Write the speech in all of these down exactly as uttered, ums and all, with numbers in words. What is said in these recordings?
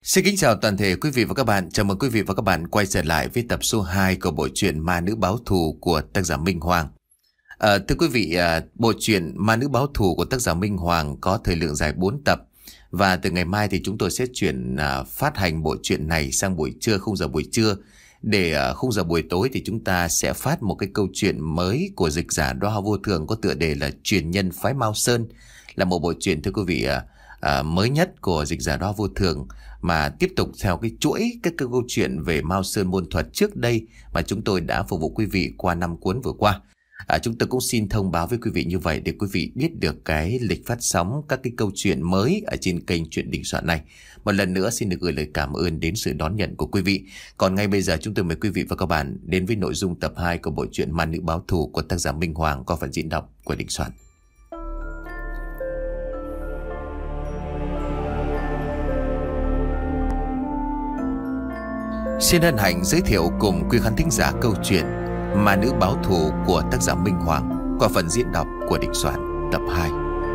Xin kính chào toàn thể quý vị và các bạn. Chào mừng quý vị và các bạn quay trở lại với tập số hai của bộ truyện Ma Nữ Báo Thù của tác giả Minh Hoàng. À, thưa quý vị, à, bộ truyện Ma Nữ Báo Thù của tác giả Minh Hoàng có thời lượng dài bốn tập. Và từ ngày mai thì chúng tôi sẽ chuyển à, phát hành bộ truyện này sang buổi trưa, khung giờ buổi trưa. Để à, khung giờ buổi tối thì chúng ta sẽ phát một cái câu chuyện mới của dịch giả Đóa Hoa Vô Thường có tựa đề là Truyền Nhân Phái Mao Sơn. Là một bộ truyện thưa quý vị à, à, mới nhất của dịch giả Đóa Hoa Vô Thường, mà tiếp tục theo cái chuỗi các cái câu chuyện về Mao Sơn môn thuật trước đây mà chúng tôi đã phục vụ quý vị qua năm cuốn vừa qua. À, chúng tôi cũng xin thông báo với quý vị như vậy để quý vị biết được cái lịch phát sóng các cái câu chuyện mới ở trên kênh Chuyện Đình Soạn này. Một lần nữa xin được gửi lời cảm ơn đến sự đón nhận của quý vị. Còn ngay bây giờ chúng tôi mời quý vị và các bạn đến với nội dung tập hai của bộ truyện Ma Nữ Báo Thù của tác giả Minh Hoàng qua phần diễn đọc của Đình Soạn. Xin hân hạnh giới thiệu cùng quý khán thính giả câu chuyện Ma Nữ Báo Thù của tác giả Minh Hoàng qua phần diễn đọc của Đình Soạn tập hai.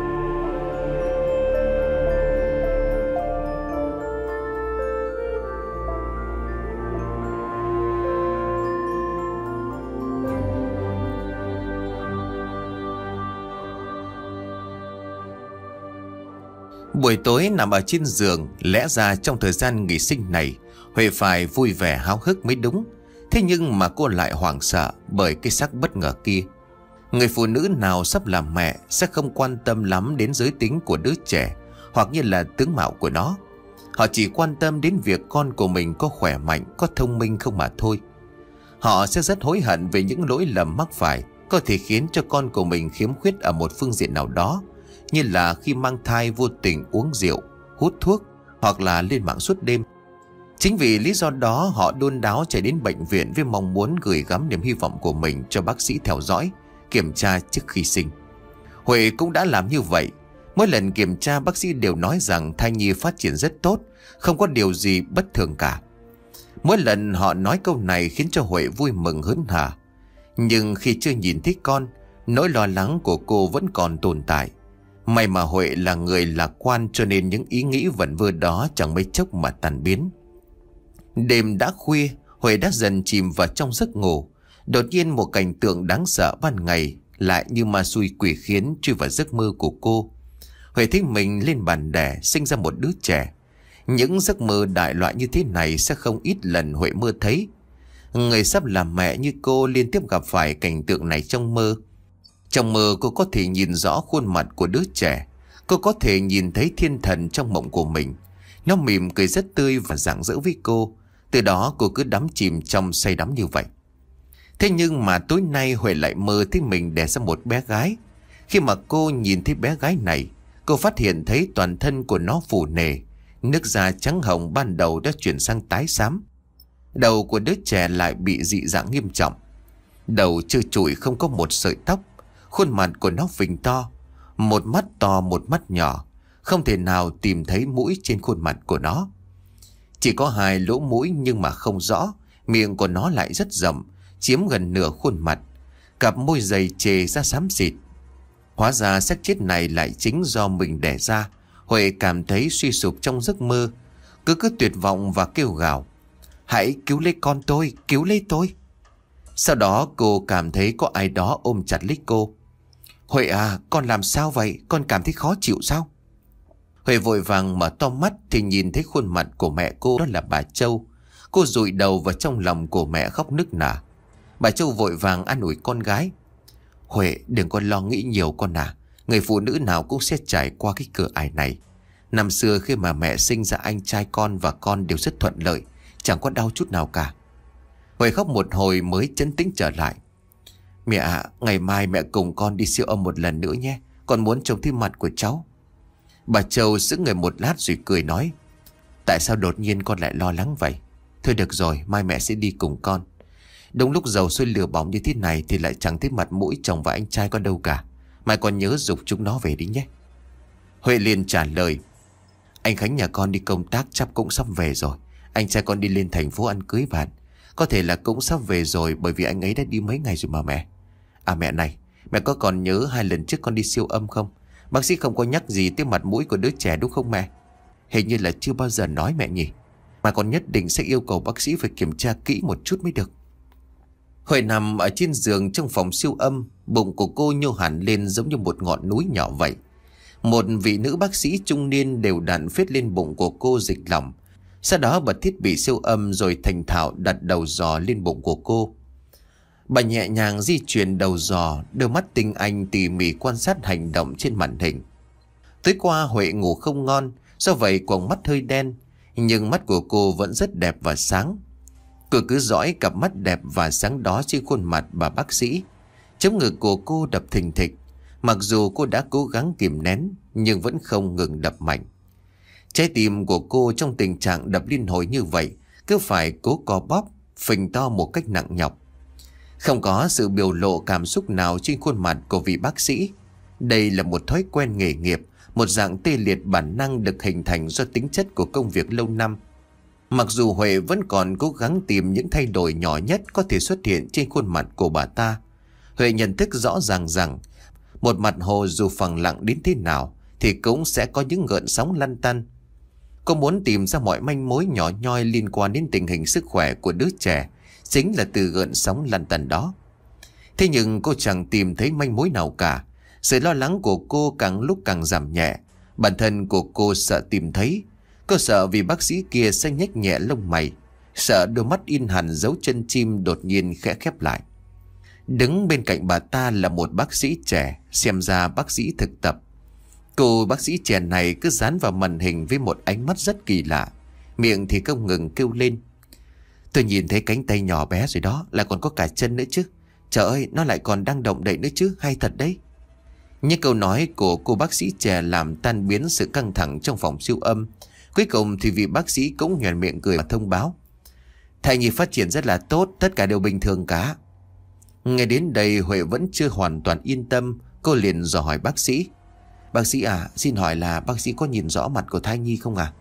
Buổi tối nằm ở trên giường, lẽ ra trong thời gian nghỉ sinh này Huệ phải vui vẻ háo hức mới đúng. Thế nhưng mà cô lại hoảng sợ bởi cái xác bất ngờ kia. Người phụ nữ nào sắp làm mẹ sẽ không quan tâm lắm đến giới tính của đứa trẻ hoặc như là tướng mạo của nó. Họ chỉ quan tâm đến việc con của mình có khỏe mạnh, có thông minh không mà thôi. Họ sẽ rất hối hận về những lỗi lầm mắc phải có thể khiến cho con của mình khiếm khuyết ở một phương diện nào đó, như là khi mang thai vô tình uống rượu, hút thuốc hoặc là lên mạng suốt đêm. Chính vì lý do đó họ đôn đáo chạy đến bệnh viện với mong muốn gửi gắm niềm hy vọng của mình cho bác sĩ theo dõi, kiểm tra trước khi sinh. Huệ cũng đã làm như vậy. Mỗi lần kiểm tra bác sĩ đều nói rằng thai nhi phát triển rất tốt, không có điều gì bất thường cả. Mỗi lần họ nói câu này khiến cho Huệ vui mừng hớn hở. Nhưng khi chưa nhìn thấy con, nỗi lo lắng của cô vẫn còn tồn tại. May mà Huệ là người lạc quan cho nên những ý nghĩ vẩn vơ đó chẳng mấy chốc mà tan biến. Đêm đã khuya, Huệ đã dần chìm vào trong giấc ngủ. Đột nhiên một cảnh tượng đáng sợ ban ngày lại như ma xui quỷ khiến chui vào giấc mơ của cô. Huệ thấy mình lên bàn đẻ sinh ra một đứa trẻ. Những giấc mơ đại loại như thế này sẽ không ít lần Huệ mơ thấy. Người sắp làm mẹ như cô liên tiếp gặp phải cảnh tượng này trong mơ. Trong mơ cô có thể nhìn rõ khuôn mặt của đứa trẻ. Cô có thể nhìn thấy thiên thần trong mộng của mình. Nó mỉm cười rất tươi và rạng rỡ với cô. Từ đó cô cứ đắm chìm trong say đắm như vậy. Thế nhưng mà tối nay Huệ lại mơ thấy mình đẻ ra một bé gái. Khi mà cô nhìn thấy bé gái này, cô phát hiện thấy toàn thân của nó phù nề. Nước da trắng hồng ban đầu đã chuyển sang tái xám. Đầu của đứa trẻ lại bị dị dạng nghiêm trọng. Đầu trơ trụi không có một sợi tóc. Khuôn mặt của nó phình to, một mắt to một mắt nhỏ. Không thể nào tìm thấy mũi trên khuôn mặt của nó. Chỉ có hai lỗ mũi nhưng mà không rõ. Miệng của nó lại rất rộng, chiếm gần nửa khuôn mặt. Cặp môi dày chề ra xám xịt. Hóa ra xác chết này lại chính do mình đẻ ra. Huệ cảm thấy suy sụp trong giấc mơ. Cứ cứ tuyệt vọng và kêu gào: "Hãy cứu lấy con tôi, cứu lấy tôi." Sau đó cô cảm thấy có ai đó ôm chặt lấy cô. "Huệ à, con làm sao vậy? Con cảm thấy khó chịu sao?" Huệ vội vàng mở to mắt thì nhìn thấy khuôn mặt của mẹ cô, đó là bà Châu. Cô dụi đầu vào trong lòng của mẹ khóc nức nở. Bà Châu vội vàng an ủi con gái: "Huệ, đừng có lo nghĩ nhiều con à. Người phụ nữ nào cũng sẽ trải qua cái cửa ải này. Năm xưa khi mà mẹ sinh ra anh trai con và con đều rất thuận lợi, chẳng có đau chút nào cả." Huệ khóc một hồi mới trấn tĩnh trở lại. "Mẹ ạ, à, ngày mai mẹ cùng con đi siêu âm một lần nữa nhé. Con muốn trông thấy mặt của cháu." Bà Châu sững người một lát rồi cười nói: "Tại sao đột nhiên con lại lo lắng vậy? Thôi được rồi, mai mẹ sẽ đi cùng con. Đúng lúc dầu sôi lửa bỏng như thế này thì lại chẳng thấy mặt mũi chồng và anh trai con đâu cả. Mai con nhớ giục chúng nó về đi nhé." Huệ liền trả lời: "Anh Khánh nhà con đi công tác chắc cũng sắp về rồi. Anh trai con đi lên thành phố ăn cưới bạn. Có thể là cũng sắp về rồi bởi vì anh ấy đã đi mấy ngày rồi mà mẹ. À mẹ này, mẹ có còn nhớ hai lần trước con đi siêu âm không? Bác sĩ không có nhắc gì tới mặt mũi của đứa trẻ đúng không mẹ? Hình như là chưa bao giờ nói mẹ nhỉ?" Mà con nhất định sẽ yêu cầu bác sĩ phải kiểm tra kỹ một chút mới được. Huệ nằm ở trên giường trong phòng siêu âm. Bụng của cô nhô hẳn lên giống như một ngọn núi nhỏ vậy. Một vị nữ bác sĩ trung niên đều đặn phết lên bụng của cô dịch lỏng. Sau đó bật thiết bị siêu âm rồi thành thạo đặt đầu giò lên bụng của cô. Bà nhẹ nhàng di chuyển đầu giò, đôi mắt tinh anh tỉ mỉ quan sát hành động trên màn hình. Tối qua Huệ ngủ không ngon, do vậy quầng mắt hơi đen, nhưng mắt của cô vẫn rất đẹp và sáng. Cô cứ dõi cặp mắt đẹp và sáng đó trên khuôn mặt bà bác sĩ. Chống ngực của cô đập thình thịch. Mặc dù cô đã cố gắng kìm nén, nhưng vẫn không ngừng đập mạnh. Trái tim của cô trong tình trạng đập liên hồi như vậy, cứ phải cố co bóp, phình to một cách nặng nhọc. Không có sự biểu lộ cảm xúc nào trên khuôn mặt của vị bác sĩ. Đây là một thói quen nghề nghiệp, một dạng tê liệt bản năng được hình thành do tính chất của công việc lâu năm. Mặc dù Huệ vẫn còn cố gắng tìm những thay đổi nhỏ nhất có thể xuất hiện trên khuôn mặt của bà ta, Huệ nhận thức rõ ràng rằng một mặt hồ dù phẳng lặng đến thế nào thì cũng sẽ có những gợn sóng lăn tăn. Cô muốn tìm ra mọi manh mối nhỏ nhoi liên quan đến tình hình sức khỏe của đứa trẻ, chính là từ gợn sóng lăn tăn đó. Thế nhưng cô chẳng tìm thấy manh mối nào cả. Sự lo lắng của cô càng lúc càng giảm nhẹ. Bản thân của cô sợ tìm thấy. Cô sợ vì bác sĩ kia sẽ nhếch nhẹ lông mày, sợ đôi mắt in hẳn dấu chân chim đột nhiên khẽ khép lại. Đứng bên cạnh bà ta là một bác sĩ trẻ, xem ra bác sĩ thực tập. Cô bác sĩ trẻ này cứ dán vào màn hình với một ánh mắt rất kỳ lạ, miệng thì không ngừng kêu lên: "Tôi nhìn thấy cánh tay nhỏ bé rồi đó, lại còn có cả chân nữa chứ. Trời ơi, nó lại còn đang động đậy nữa chứ, hay thật đấy." Những câu nói của cô bác sĩ trẻ làm tan biến sự căng thẳng trong phòng siêu âm. Cuối cùng thì vị bác sĩ cũng nhoẻn miệng cười và thông báo: "Thai nhi phát triển rất là tốt, tất cả đều bình thường cả." Nghe đến đây Huệ vẫn chưa hoàn toàn yên tâm. Cô liền dò hỏi bác sĩ: "Bác sĩ à, xin hỏi là bác sĩ có nhìn rõ mặt của thai nhi không à?"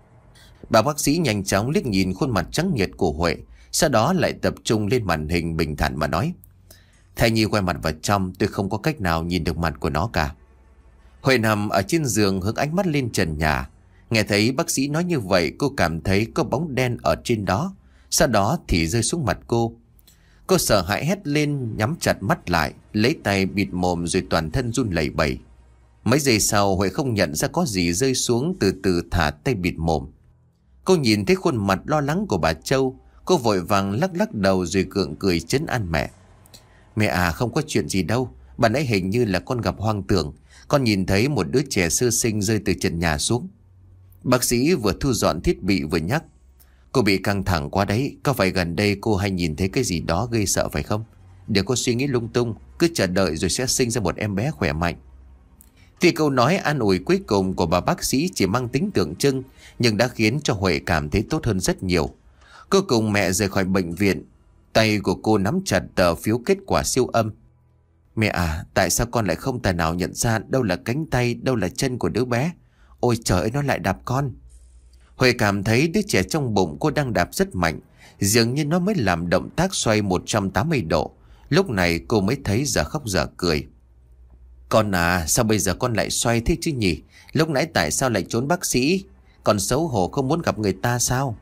Bà bác sĩ nhanh chóng liếc nhìn khuôn mặt trắng nhợt của Huệ, sau đó lại tập trung lên màn hình bình thản mà nói: "Thai nhi quay mặt vào trong, tôi không có cách nào nhìn được mặt của nó cả." Huệ nằm ở trên giường hướng ánh mắt lên trần nhà. Nghe thấy bác sĩ nói như vậy, cô cảm thấy có bóng đen ở trên đó, sau đó thì rơi xuống mặt cô. Cô sợ hãi hét lên, nhắm chặt mắt lại, lấy tay bịt mồm rồi toàn thân run lẩy bẩy. Mấy giây sau Huệ không nhận ra có gì rơi xuống, từ từ thả tay bịt mồm. Cô nhìn thấy khuôn mặt lo lắng của bà Châu. Cô vội vàng lắc lắc đầu rồi gượng cười trấn an mẹ: "Mẹ à, không có chuyện gì đâu. Bạn ấy hình như là con gặp hoang tưởng. Con nhìn thấy một đứa trẻ sơ sinh rơi từ trần nhà xuống." Bác sĩ vừa thu dọn thiết bị vừa nhắc: "Cô bị căng thẳng quá đấy. Có phải gần đây cô hay nhìn thấy cái gì đó gây sợ phải không? Đừng có suy nghĩ lung tung, cứ chờ đợi rồi sẽ sinh ra một em bé khỏe mạnh." Tuy câu nói an ủi cuối cùng của bà bác sĩ chỉ mang tính tượng trưng, nhưng đã khiến cho Huệ cảm thấy tốt hơn rất nhiều. Cô cùng mẹ rời khỏi bệnh viện. Tay của cô nắm chặt tờ phiếu kết quả siêu âm. "Mẹ à, tại sao con lại không tài nào nhận ra đâu là cánh tay, đâu là chân của đứa bé? Ôi trời ơi, nó lại đạp con." Huệ cảm thấy đứa trẻ trong bụng cô đang đạp rất mạnh, dường như nó mới làm động tác xoay một trăm tám mươi độ. Lúc này cô mới thấy giờ khóc giờ cười. "Con à, sao bây giờ con lại xoay thế chứ nhỉ? Lúc nãy tại sao lại trốn bác sĩ? Còn xấu hổ không muốn gặp người ta sao?"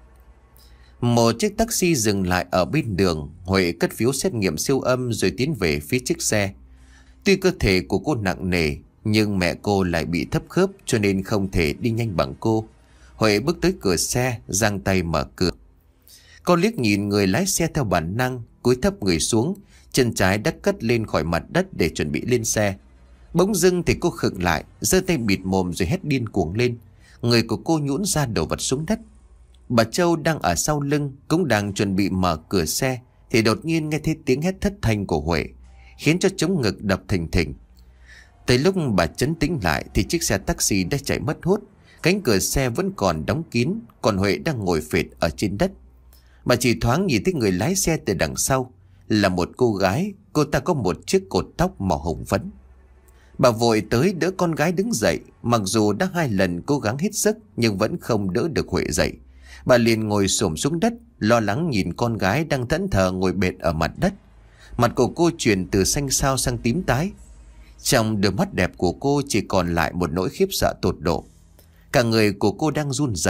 Một chiếc taxi dừng lại ở bên đường. Huệ cất phiếu xét nghiệm siêu âm rồi tiến về phía chiếc xe. Tuy cơ thể của cô nặng nề, nhưng mẹ cô lại bị thấp khớp cho nên không thể đi nhanh bằng cô. Huệ bước tới cửa xe, giang tay mở cửa. Cô liếc nhìn người lái xe theo bản năng, cúi thấp người xuống, chân trái đã cất lên khỏi mặt đất để chuẩn bị lên xe. Bỗng dưng thì cô khựng lại, giơ tay bịt mồm rồi hét điên cuồng lên. Người của cô nhũn ra đổ vật xuống đất. Bà Châu đang ở sau lưng cũng đang chuẩn bị mở cửa xe thì đột nhiên nghe thấy tiếng hét thất thanh của Huệ, khiến cho trống ngực đập thình thình. Tới lúc bà trấn tĩnh lại thì chiếc xe taxi đã chạy mất hút. Cánh cửa xe vẫn còn đóng kín, còn Huệ đang ngồi phệt ở trên đất. Bà chỉ thoáng nhìn thấy người lái xe từ đằng sau là một cô gái. Cô ta có một chiếc cột tóc màu hồng phấn. Bà vội tới đỡ con gái đứng dậy. Mặc dù đã hai lần cố gắng hết sức nhưng vẫn không đỡ được Huệ dậy. Bà liền ngồi xổm xuống đất, lo lắng nhìn con gái đang thẫn thờ ngồi bệt ở mặt đất. Mặt của cô chuyển từ xanh xao sang tím tái. Trong đôi mắt đẹp của cô chỉ còn lại một nỗi khiếp sợ tột độ. Cả người của cô đang run rẩy,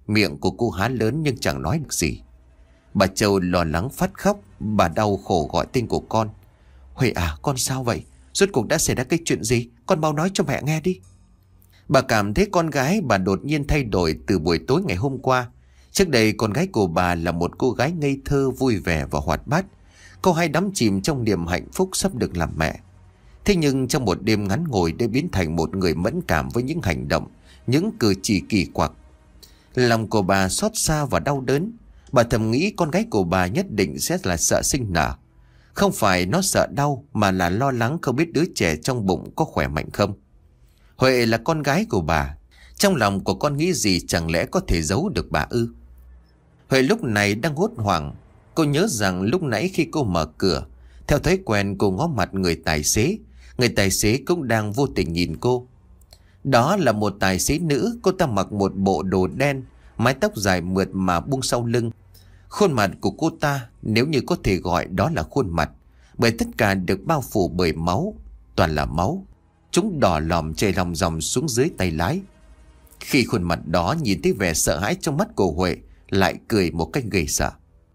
Miệng của cô há lớn nhưng chẳng nói được gì. Bà Châu lo lắng phát khóc. Bà đau khổ gọi tên của con. Huệ à, con sao vậy? Rốt cuộc đã xảy ra cái chuyện gì? Con mau nói cho mẹ nghe đi. Bà cảm thấy con gái bà đột nhiên thay đổi từ buổi tối ngày hôm qua. Trước đây con gái của bà là một cô gái ngây thơ, vui vẻ và hoạt bát. Cô hay đắm chìm trong niềm hạnh phúc sắp được làm mẹ. Thế nhưng trong một đêm ngắn ngủi đã biến thành một người mẫn cảm với những hành động, những cử chỉ kỳ quặc. Lòng của bà xót xa và đau đớn. Bà thầm nghĩ con gái của bà nhất định sẽ là sợ sinh nở. Không phải nó sợ đau mà là lo lắng không biết đứa trẻ trong bụng có khỏe mạnh không. Huệ là con gái của bà. Trong lòng của con nghĩ gì chẳng lẽ có thể giấu được bà ư? Huệ lúc này đang hốt hoảng. Cô nhớ rằng lúc nãy khi cô mở cửa, theo thói quen cô ngó mặt người tài xế. Người tài xế cũng đang vô tình nhìn cô. Đó là một tài xế nữ. Cô ta mặc một bộ đồ đen, mái tóc dài mượt mà buông sau lưng. Khuôn mặt của cô ta nếu như có thể gọi đó là khuôn mặt, bởi tất cả được bao phủ bởi máu. Toàn là máu. Chúng đỏ lòm chảy lòng dòng xuống dưới tay lái. Khi khuôn mặt đó nhìn thấy vẻ sợ hãi trong mắt của Huệ, lại cười một cách ghê sợ.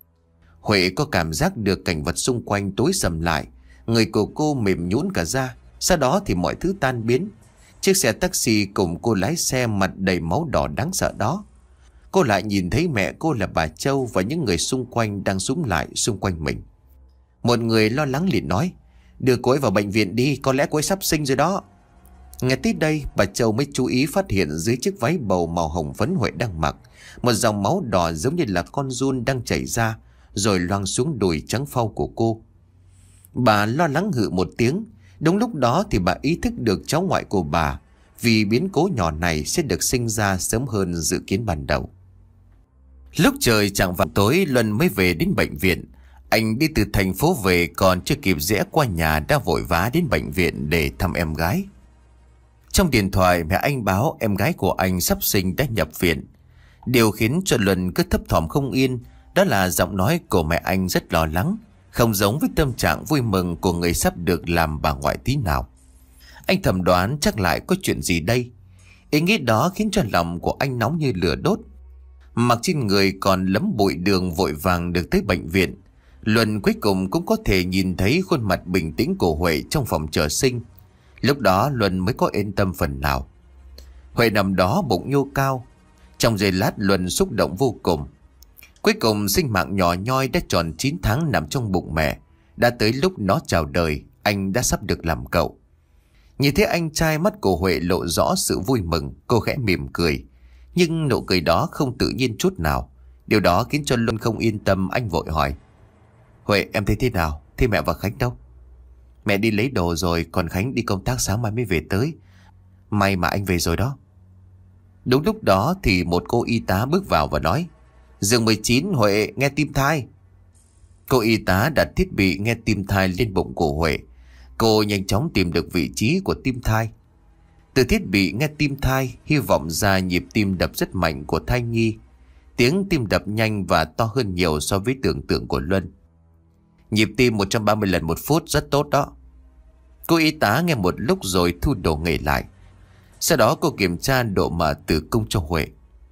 Huệ có cảm giác được cảnh vật xung quanh tối sầm lại. Người của cô mềm nhũn cả ra. Sau đó thì mọi thứ tan biến. Chiếc xe taxi cùng cô lái xe mặt đầy máu đỏ đáng sợ đó. Cô lại nhìn thấy mẹ cô là bà Châu và những người xung quanh đang súng lại xung quanh mình. Một người lo lắng liền nói: đưa cô ấy vào bệnh viện đi, có lẽ cô ấy sắp sinh rồi đó. Nghe tới đây, bà Châu mới chú ý phát hiện dưới chiếc váy bầu màu hồng phấn Huệ đang mặc, một dòng máu đỏ giống như là con giun đang chảy ra, rồi loang xuống đùi trắng phau của cô. Bà lo lắng hự một tiếng. Đúng lúc đó thì bà ý thức được cháu ngoại của bà, vì biến cố nhỏ này sẽ được sinh ra sớm hơn dự kiến ban đầu. Lúc trời chạng vạng tối, Luân mới về đến bệnh viện. Anh đi từ thành phố về còn chưa kịp rẽ qua nhà đã vội vã đến bệnh viện để thăm em gái. Trong điện thoại, mẹ anh báo em gái của anh sắp sinh đã nhập viện. Điều khiến cho Luân cứ thấp thỏm không yên đó là giọng nói của mẹ anh rất lo lắng, không giống với tâm trạng vui mừng của người sắp được làm bà ngoại tí nào. Anh thầm đoán chắc lại có chuyện gì đây. Ý nghĩ đó khiến cho lòng của anh nóng như lửa đốt. Mặc trên người còn lấm bụi đường, vội vàng được tới bệnh viện. Luân cuối cùng cũng có thể nhìn thấy khuôn mặt bình tĩnh của Huệ trong phòng chờ sinh. Lúc đó Luân mới có yên tâm phần nào. Huệ nằm đó bụng nhô cao. Trong giây lát Luân xúc động vô cùng. Cuối cùng sinh mạng nhỏ nhoi đã tròn chín tháng nằm trong bụng mẹ. Đã tới lúc nó chào đời, anh đã sắp được làm cậu. Nhìn thấy anh trai, mắt của Huệ lộ rõ sự vui mừng. Cô khẽ mỉm cười, nhưng nụ cười đó không tự nhiên chút nào. Điều đó khiến cho Luân không yên tâm. Anh vội hỏi: Huệ, em thấy thế nào? Thế mẹ và Khánh đâu? Mẹ đi lấy đồ rồi, còn Khánh đi công tác sáng mai mới về tới. May mà anh về rồi đó. Đúng lúc đó thì một cô y tá bước vào và nói: giường mười chín, Huệ nghe tim thai. Cô y tá đặt thiết bị nghe tim thai lên bụng của Huệ. Cô nhanh chóng tìm được vị trí của tim thai. Từ thiết bị nghe tim thai hy vọng ra nhịp tim đập rất mạnh của thai nhi. Tiếng tim đập nhanh và to hơn nhiều so với tưởng tượng của Luân. Nhịp tim một trăm ba mươi lần một phút, rất tốt đó. Cô y tá nghe một lúc rồi thu đồ nghề lại. Sau đó cô kiểm tra độ mở tử cung cho Huệ.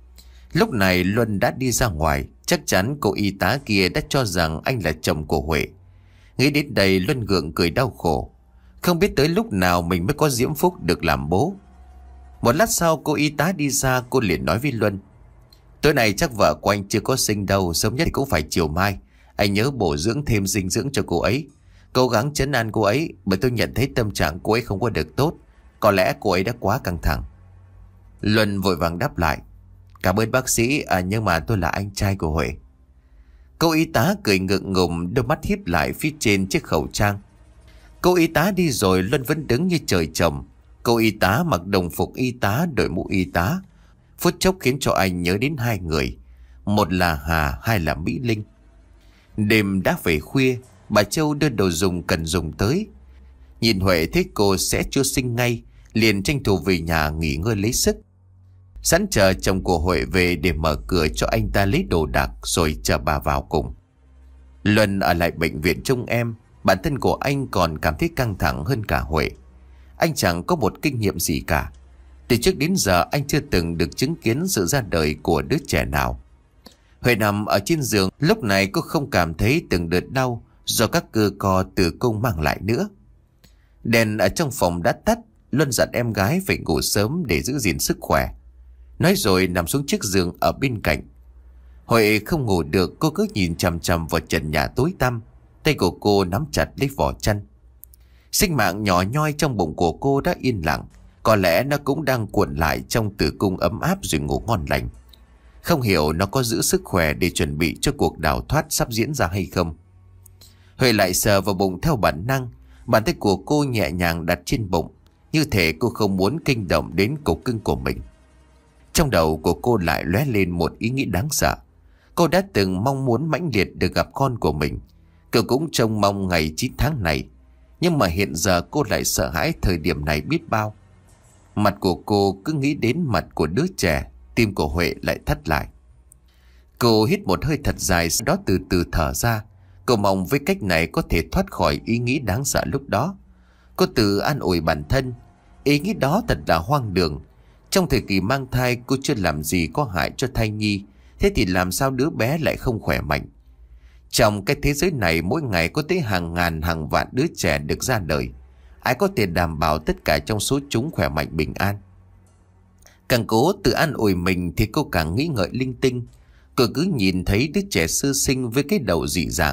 Lúc này Luân đã đi ra ngoài. Chắc chắn cô y tá kia đã cho rằng anh là chồng của Huệ. Nghĩ đến đây Luân gượng cười đau khổ. Không biết tới lúc nào mình mới có diễm phúc được làm bố. Một lát sau cô y tá đi ra. Cô liền nói với Luân: tối nay chắc vợ của anh chưa có sinh đâu, sớm nhất thì cũng phải chiều mai. Anh nhớ bổ dưỡng thêm dinh dưỡng cho cô ấy, cố gắng trấn an cô ấy, bởi tôi nhận thấy tâm trạng cô ấy không có được tốt. Có lẽ cô ấy đã quá căng thẳng. Luân vội vàng đáp lại: cảm ơn bác sĩ, à, nhưng mà tôi là anh trai của Huệ. Cô y tá cười ngượng ngùng, đôi mắt híp lại phía trên chiếc khẩu trang. Cô y tá đi rồi Luân vẫn đứng như trời trồng. Cô y tá mặc đồng phục y tá, đội mũ y tá, phút chốc khiến cho anh nhớ đến hai người. Một là Hà, hai là Mỹ Linh. Đêm đã về khuya, bà Châu đưa đồ dùng cần dùng tới. Nhìn Huệ thấy cô sẽ chưa sinh ngay, liền tranh thủ về nhà nghỉ ngơi lấy sức. Sẵn chờ chồng của Huệ về để mở cửa cho anh ta lấy đồ đạc rồi chờ bà vào cùng. Luân ở lại bệnh viện trông em. Bản thân của anh còn cảm thấy căng thẳng hơn cả Huệ. Anh chẳng có một kinh nghiệm gì cả. Từ trước đến giờ anh chưa từng được chứng kiến sự ra đời của đứa trẻ nào. Huệ nằm ở trên giường, lúc này cô không cảm thấy từng đợt đau do các cơ co tử cung mang lại nữa. Đèn ở trong phòng đã tắt. Luân dặn em gái phải ngủ sớm để giữ gìn sức khỏe. Nói rồi nằm xuống chiếc giường ở bên cạnh. Huệ không ngủ được, cô cứ nhìn chằm chằm vào trần nhà tối tăm. Tay của cô nắm chặt lấy vỏ chăn. Sinh mạng nhỏ nhoi trong bụng của cô đã yên lặng. Có lẽ nó cũng đang cuộn lại trong tử cung ấm áp rồi ngủ ngon lành. Không hiểu nó có giữ sức khỏe để chuẩn bị cho cuộc đào thoát sắp diễn ra hay không. Huệ lại sờ vào bụng theo bản năng. Bàn tay của cô nhẹ nhàng đặt trên bụng, như thể cô không muốn kinh động đến cổ cưng của mình. Trong đầu của cô lại lóe lên một ý nghĩ đáng sợ. Cô đã từng mong muốn mãnh liệt được gặp con của mình. Cô cũng trông mong ngày chín tháng này. Nhưng mà hiện giờ cô lại sợ hãi thời điểm này biết bao. Mặt của cô cứ nghĩ đến mặt của đứa trẻ, tim của Huệ lại thắt lại. Cô hít một hơi thật dài, sau đó từ từ thở ra. Cô mong với cách này có thể thoát khỏi ý nghĩ đáng sợ lúc đó. Cô tự an ủi bản thân, ý nghĩ đó thật là hoang đường. Trong thời kỳ mang thai cô chưa làm gì có hại cho thai nhi, thế thì làm sao đứa bé lại không khỏe mạnh. Trong cái thế giới này mỗi ngày có tới hàng ngàn hàng vạn đứa trẻ được ra đời. Ai có thể đảm bảo tất cả trong số chúng khỏe mạnh bình an. Càng cố tự an ủi mình thì cô càng nghĩ ngợi linh tinh. Cô cứ nhìn thấy đứa trẻ sơ sinh với cái đầu dị dạng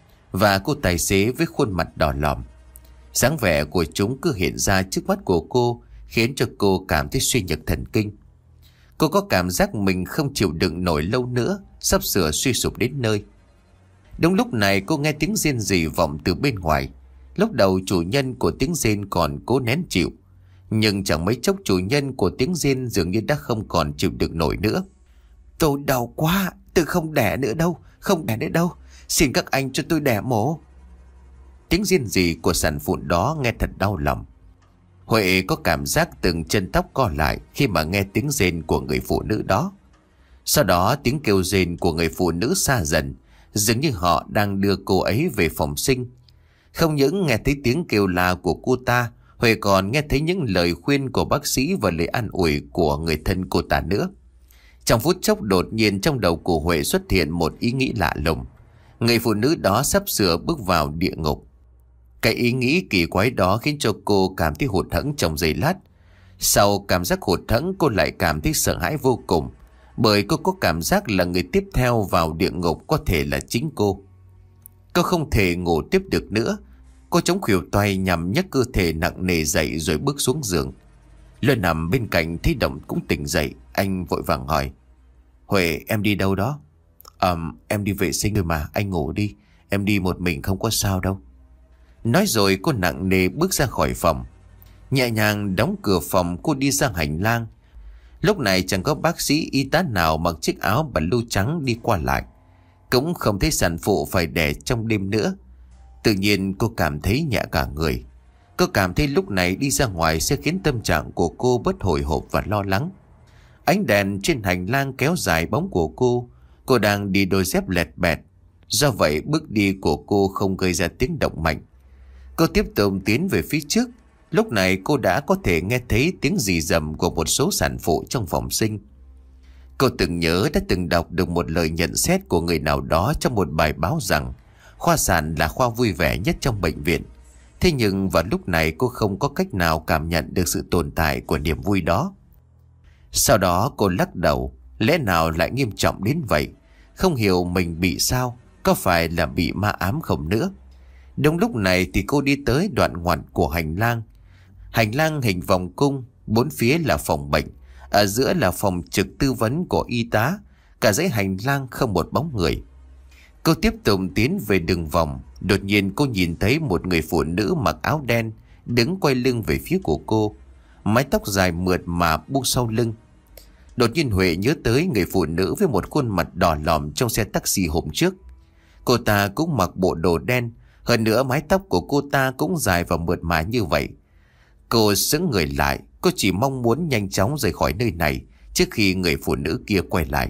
và cô tài xế với khuôn mặt đỏ lòm. Dáng vẻ của chúng cứ hiện ra trước mắt của cô, khiến cho cô cảm thấy suy nhược thần kinh. Cô có cảm giác mình không chịu đựng nổi lâu nữa, sắp sửa suy sụp đến nơi. Đúng lúc này cô nghe tiếng rên rỉ vọng từ bên ngoài. Lúc đầu chủ nhân của tiếng rên còn cố nén chịu, nhưng chẳng mấy chốc chủ nhân của tiếng rên dường như đã không còn chịu đựng nổi nữa. Tôi đau quá, tôi không đẻ nữa đâu, không đẻ nữa đâu, xin các anh cho tôi đẻ mổ. Tiếng rên rỉ của sản phụ đó nghe thật đau lòng. Huệ có cảm giác từng chân tóc co lại khi mà nghe tiếng rên của người phụ nữ đó. Sau đó tiếng kêu rên của người phụ nữ xa dần, dường như họ đang đưa cô ấy về phòng sinh. Không những nghe thấy tiếng kêu la của cô ta, Huệ còn nghe thấy những lời khuyên của bác sĩ và lời an ủi của người thân cô ta nữa. Trong phút chốc đột nhiên trong đầu của Huệ xuất hiện một ý nghĩ lạ lùng. Người phụ nữ đó sắp sửa bước vào địa ngục. Cái ý nghĩ kỳ quái đó khiến cho cô cảm thấy hụt hẫng trong giây lát. Sau cảm giác hụt hẫng cô lại cảm thấy sợ hãi vô cùng. Bởi cô có cảm giác là người tiếp theo vào địa ngục có thể là chính cô. Cô không thể ngủ tiếp được nữa. Cô chống khuỷu tay nhằm nhấc cơ thể nặng nề dậy rồi bước xuống giường. Luân nằm bên cạnh thấy động cũng tỉnh dậy. Anh vội vàng hỏi: Huệ, em đi đâu đó? Ờm, em đi vệ sinh rồi mà, anh ngủ đi. Em đi một mình không có sao đâu. Nói rồi cô nặng nề bước ra khỏi phòng. Nhẹ nhàng đóng cửa phòng, cô đi ra hành lang. Lúc này chẳng có bác sĩ y tá nào mặc chiếc áo bà lưu trắng đi qua lại. Cũng không thấy sản phụ phải đẻ trong đêm nữa. Tự nhiên cô cảm thấy nhẹ cả người. Cô cảm thấy lúc này đi ra ngoài sẽ khiến tâm trạng của cô bớt hồi hộp và lo lắng. Ánh đèn trên hành lang kéo dài bóng của cô. Cô đang đi đôi dép lẹt bẹt. Do vậy bước đi của cô không gây ra tiếng động mạnh. Cô tiếp tục tiến về phía trước. Lúc này cô đã có thể nghe thấy tiếng rì rầm của một số sản phụ trong phòng sinh. Cô từng nhớ đã từng đọc được một lời nhận xét của người nào đó trong một bài báo rằng khoa sản là khoa vui vẻ nhất trong bệnh viện. Thế nhưng vào lúc này cô không có cách nào cảm nhận được sự tồn tại của niềm vui đó. Sau đó cô lắc đầu. Lẽ nào lại nghiêm trọng đến vậy? Không hiểu mình bị sao? Có phải là bị ma ám không nữa? Đúng lúc này thì cô đi tới đoạn ngoặt của hành lang. Hành lang hình vòng cung, bốn phía là phòng bệnh, ở giữa là phòng trực tư vấn của y tá. Cả dãy hành lang không một bóng người. Cô tiếp tục tiến về đường vòng. Đột nhiên cô nhìn thấy một người phụ nữ mặc áo đen đứng quay lưng về phía của cô, mái tóc dài mượt mà buông sau lưng. Đột nhiên Huệ nhớ tới người phụ nữ với một khuôn mặt đỏ lòm trong xe taxi hôm trước. Cô ta cũng mặc bộ đồ đen, hơn nữa mái tóc của cô ta cũng dài và mượt mà như vậy. Cô sững người lại. Cô chỉ mong muốn nhanh chóng rời khỏi nơi này trước khi người phụ nữ kia quay lại.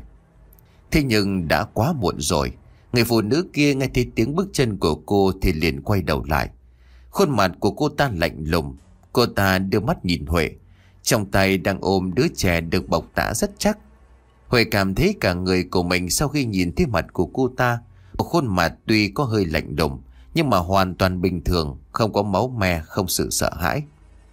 Thế nhưng đã quá muộn rồi. Người phụ nữ kia nghe thấy tiếng bước chân của cô thì liền quay đầu lại. Khuôn mặt của cô ta lạnh lùng. Cô ta đưa mắt nhìn Huệ. trong tay đang ôm đứa trẻ được bọc tã rất chắc. Huệ cảm thấy cả người của mình sau khi nhìn thấy mặt của cô ta. Một khuôn mặt tuy có hơi lạnh lùng nhưng mà hoàn toàn bình thường, không có máu me, không sự sợ hãi.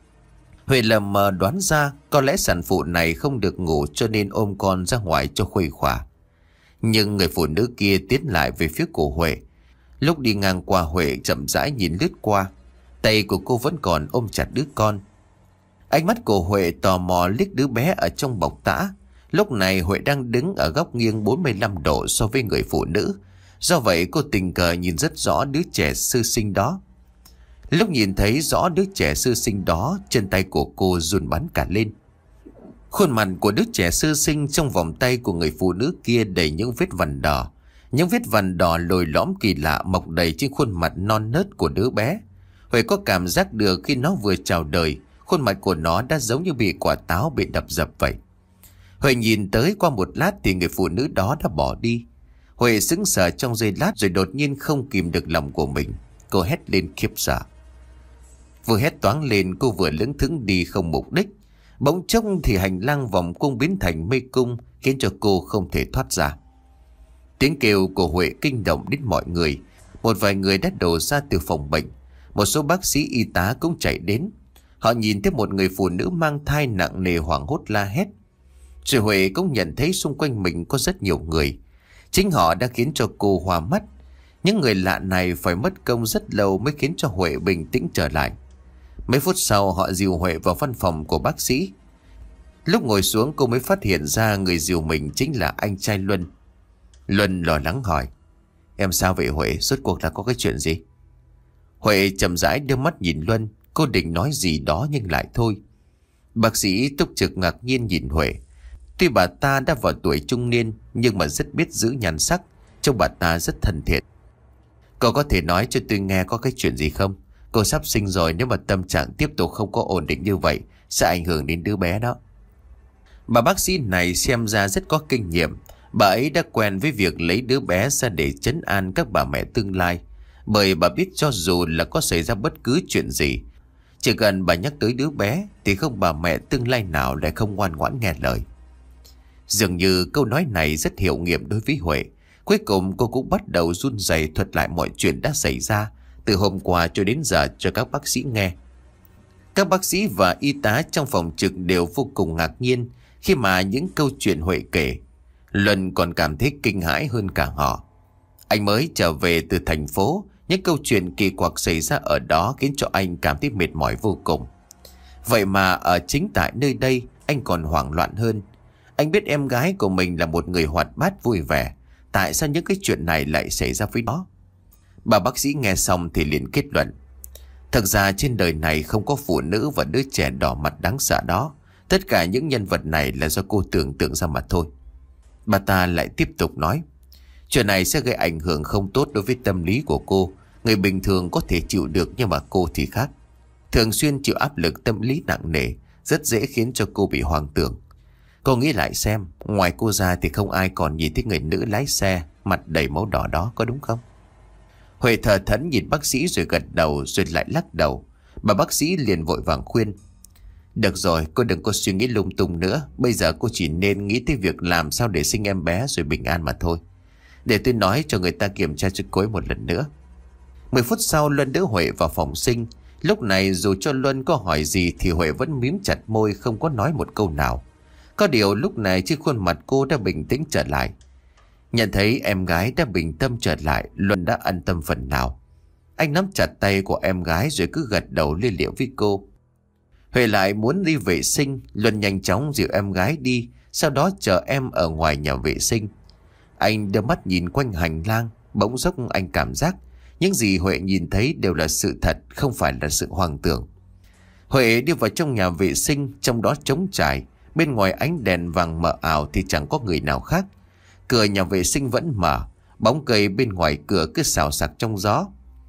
Huệ lờ mờ đoán ra có lẽ sản phụ này không được ngủ cho nên ôm con ra ngoài cho khuây khỏa. Nhưng người phụ nữ kia tiến lại về phía của Huệ. Lúc đi ngang qua, Huệ chậm rãi nhìn lướt qua. Tay của cô vẫn còn ôm chặt đứa con. Ánh mắt của Huệ tò mò liếc đứa bé ở trong bọc tã. Lúc này Huệ đang đứng ở góc nghiêng bốn mươi lăm độ so với người phụ nữ. Do vậy cô tình cờ nhìn rất rõ đứa trẻ sơ sinh đó. Lúc nhìn thấy rõ đứa trẻ sơ sinh đó, chân tay của cô run bắn cả lên. Khuôn mặt của đứa trẻ sơ sinh trong vòng tay của người phụ nữ kia đầy những vết vằn đỏ. Những vết vằn đỏ lồi lõm kỳ lạ mọc đầy trên khuôn mặt non nớt của đứa bé. Huệ có cảm giác được khi nó vừa chào đời, khuôn mặt của nó đã giống như bị quả táo bị đập dập vậy. Huệ nhìn tới, qua một lát thì người phụ nữ đó đã bỏ đi. Huệ sững sờ trong giây lát rồi đột nhiên không kìm được lòng của mình. Cô hét lên khiếp sợ. Vừa hét toáng lên, cô vừa lững thững đi không mục đích. Bỗng chốc thì hành lang vòng cung biến thành mê cung, khiến cho cô không thể thoát ra. Tiếng kêu của Huệ kinh động đến mọi người. Một vài người đã đổ ra từ phòng bệnh. Một số bác sĩ y tá cũng chạy đến. Họ nhìn thấy một người phụ nữ mang thai nặng nề hoảng hốt la hét. Rồi Huệ cũng nhận thấy xung quanh mình có rất nhiều người. Chính họ đã khiến cho cô hoa mắt. Những người lạ này phải mất công rất lâu mới khiến cho Huệ bình tĩnh trở lại. Mấy phút sau họ dìu Huệ vào văn phòng của bác sĩ. Lúc ngồi xuống cô mới phát hiện ra người dìu mình chính là anh trai Luân. Luân lo lắng hỏi: Em sao vậy Huệ, rốt cuộc là có cái chuyện gì? Huệ chậm rãi đưa mắt nhìn Luân. Cô định nói gì đó nhưng lại thôi. Bác sĩ túc trực ngạc nhiên nhìn Huệ. Tuy bà ta đã vào tuổi trung niên nhưng mà rất biết giữ nhan sắc. Trông bà ta rất thân thiện. Cô có thể nói cho tôi nghe có cái chuyện gì không? Cô sắp sinh rồi, nếu mà tâm trạng tiếp tục không có ổn định như vậy sẽ ảnh hưởng đến đứa bé đó. Bà bác sĩ này xem ra rất có kinh nghiệm. Bà ấy đã quen với việc lấy đứa bé ra để trấn an các bà mẹ tương lai. Bởi bà biết cho dù là có xảy ra bất cứ chuyện gì, chỉ cần bà nhắc tới đứa bé thì không bà mẹ tương lai nào lại không ngoan ngoãn nghe lời. Dường như câu nói này rất hiệu nghiệm đối với Huệ. Cuối cùng cô cũng bắt đầu run rẩy thuật lại mọi chuyện đã xảy ra từ hôm qua cho đến giờ cho các bác sĩ nghe. Các bác sĩ và y tá trong phòng trực đều vô cùng ngạc nhiên khi mà những câu chuyện Huệ kể. Luân còn cảm thấy kinh hãi hơn cả họ. Anh mới trở về từ thành phố, những câu chuyện kỳ quặc xảy ra ở đó khiến cho anh cảm thấy mệt mỏi vô cùng. Vậy mà ở chính tại nơi đây anh còn hoảng loạn hơn. Anh biết em gái của mình là một người hoạt bát vui vẻ. Tại sao những cái chuyện này lại xảy ra với nó? Bà bác sĩ nghe xong thì liền kết luận: Thật ra trên đời này không có phụ nữ và đứa trẻ đỏ mặt đáng sợ đó. Tất cả những nhân vật này là do cô tưởng tượng ra mà thôi. Bà ta lại tiếp tục nói: Chuyện này sẽ gây ảnh hưởng không tốt đối với tâm lý của cô. Người bình thường có thể chịu được nhưng mà cô thì khác. Thường xuyên chịu áp lực tâm lý nặng nề, rất dễ khiến cho cô bị hoang tưởng. Cô nghĩ lại xem, ngoài cô ra thì không ai còn nhìn thấy người nữ lái xe mặt đầy máu đỏ đó, có đúng không? Huệ thờ thẫn nhìn bác sĩ rồi gật đầu rồi lại lắc đầu. Bà bác sĩ liền vội vàng khuyên: Được rồi, cô đừng có suy nghĩ lung tung nữa. Bây giờ cô chỉ nên nghĩ tới việc làm sao để sinh em bé rồi bình an mà thôi. Để tôi nói cho người ta kiểm tra cho cô ấy một lần nữa. Mười phút sau Luân đỡ Huệ vào phòng sinh. Lúc này dù cho Luân có hỏi gì thì Huệ vẫn mím chặt môi không có nói một câu nào. Có điều lúc này trên khuôn mặt cô đã bình tĩnh trở lại. Nhận thấy em gái đã bình tâm trở lại, Luân đã an tâm phần nào. Anh nắm chặt tay của em gái rồi cứ gật đầu lia lịa với cô. Huệ lại muốn đi vệ sinh. Luân nhanh chóng dìu em gái đi, sau đó chờ em ở ngoài nhà vệ sinh. Anh đưa mắt nhìn quanh hành lang. Bỗng dốc anh cảm giác những gì Huệ nhìn thấy đều là sự thật, không phải là sự hoang tưởng. Huệ đi vào trong nhà vệ sinh, trong đó trống trải. Bên ngoài ánh đèn vàng mờ ảo thì chẳng có người nào khác. Cửa nhà vệ sinh vẫn mở, bóng cây bên ngoài cửa cứ xào xạc trong gió.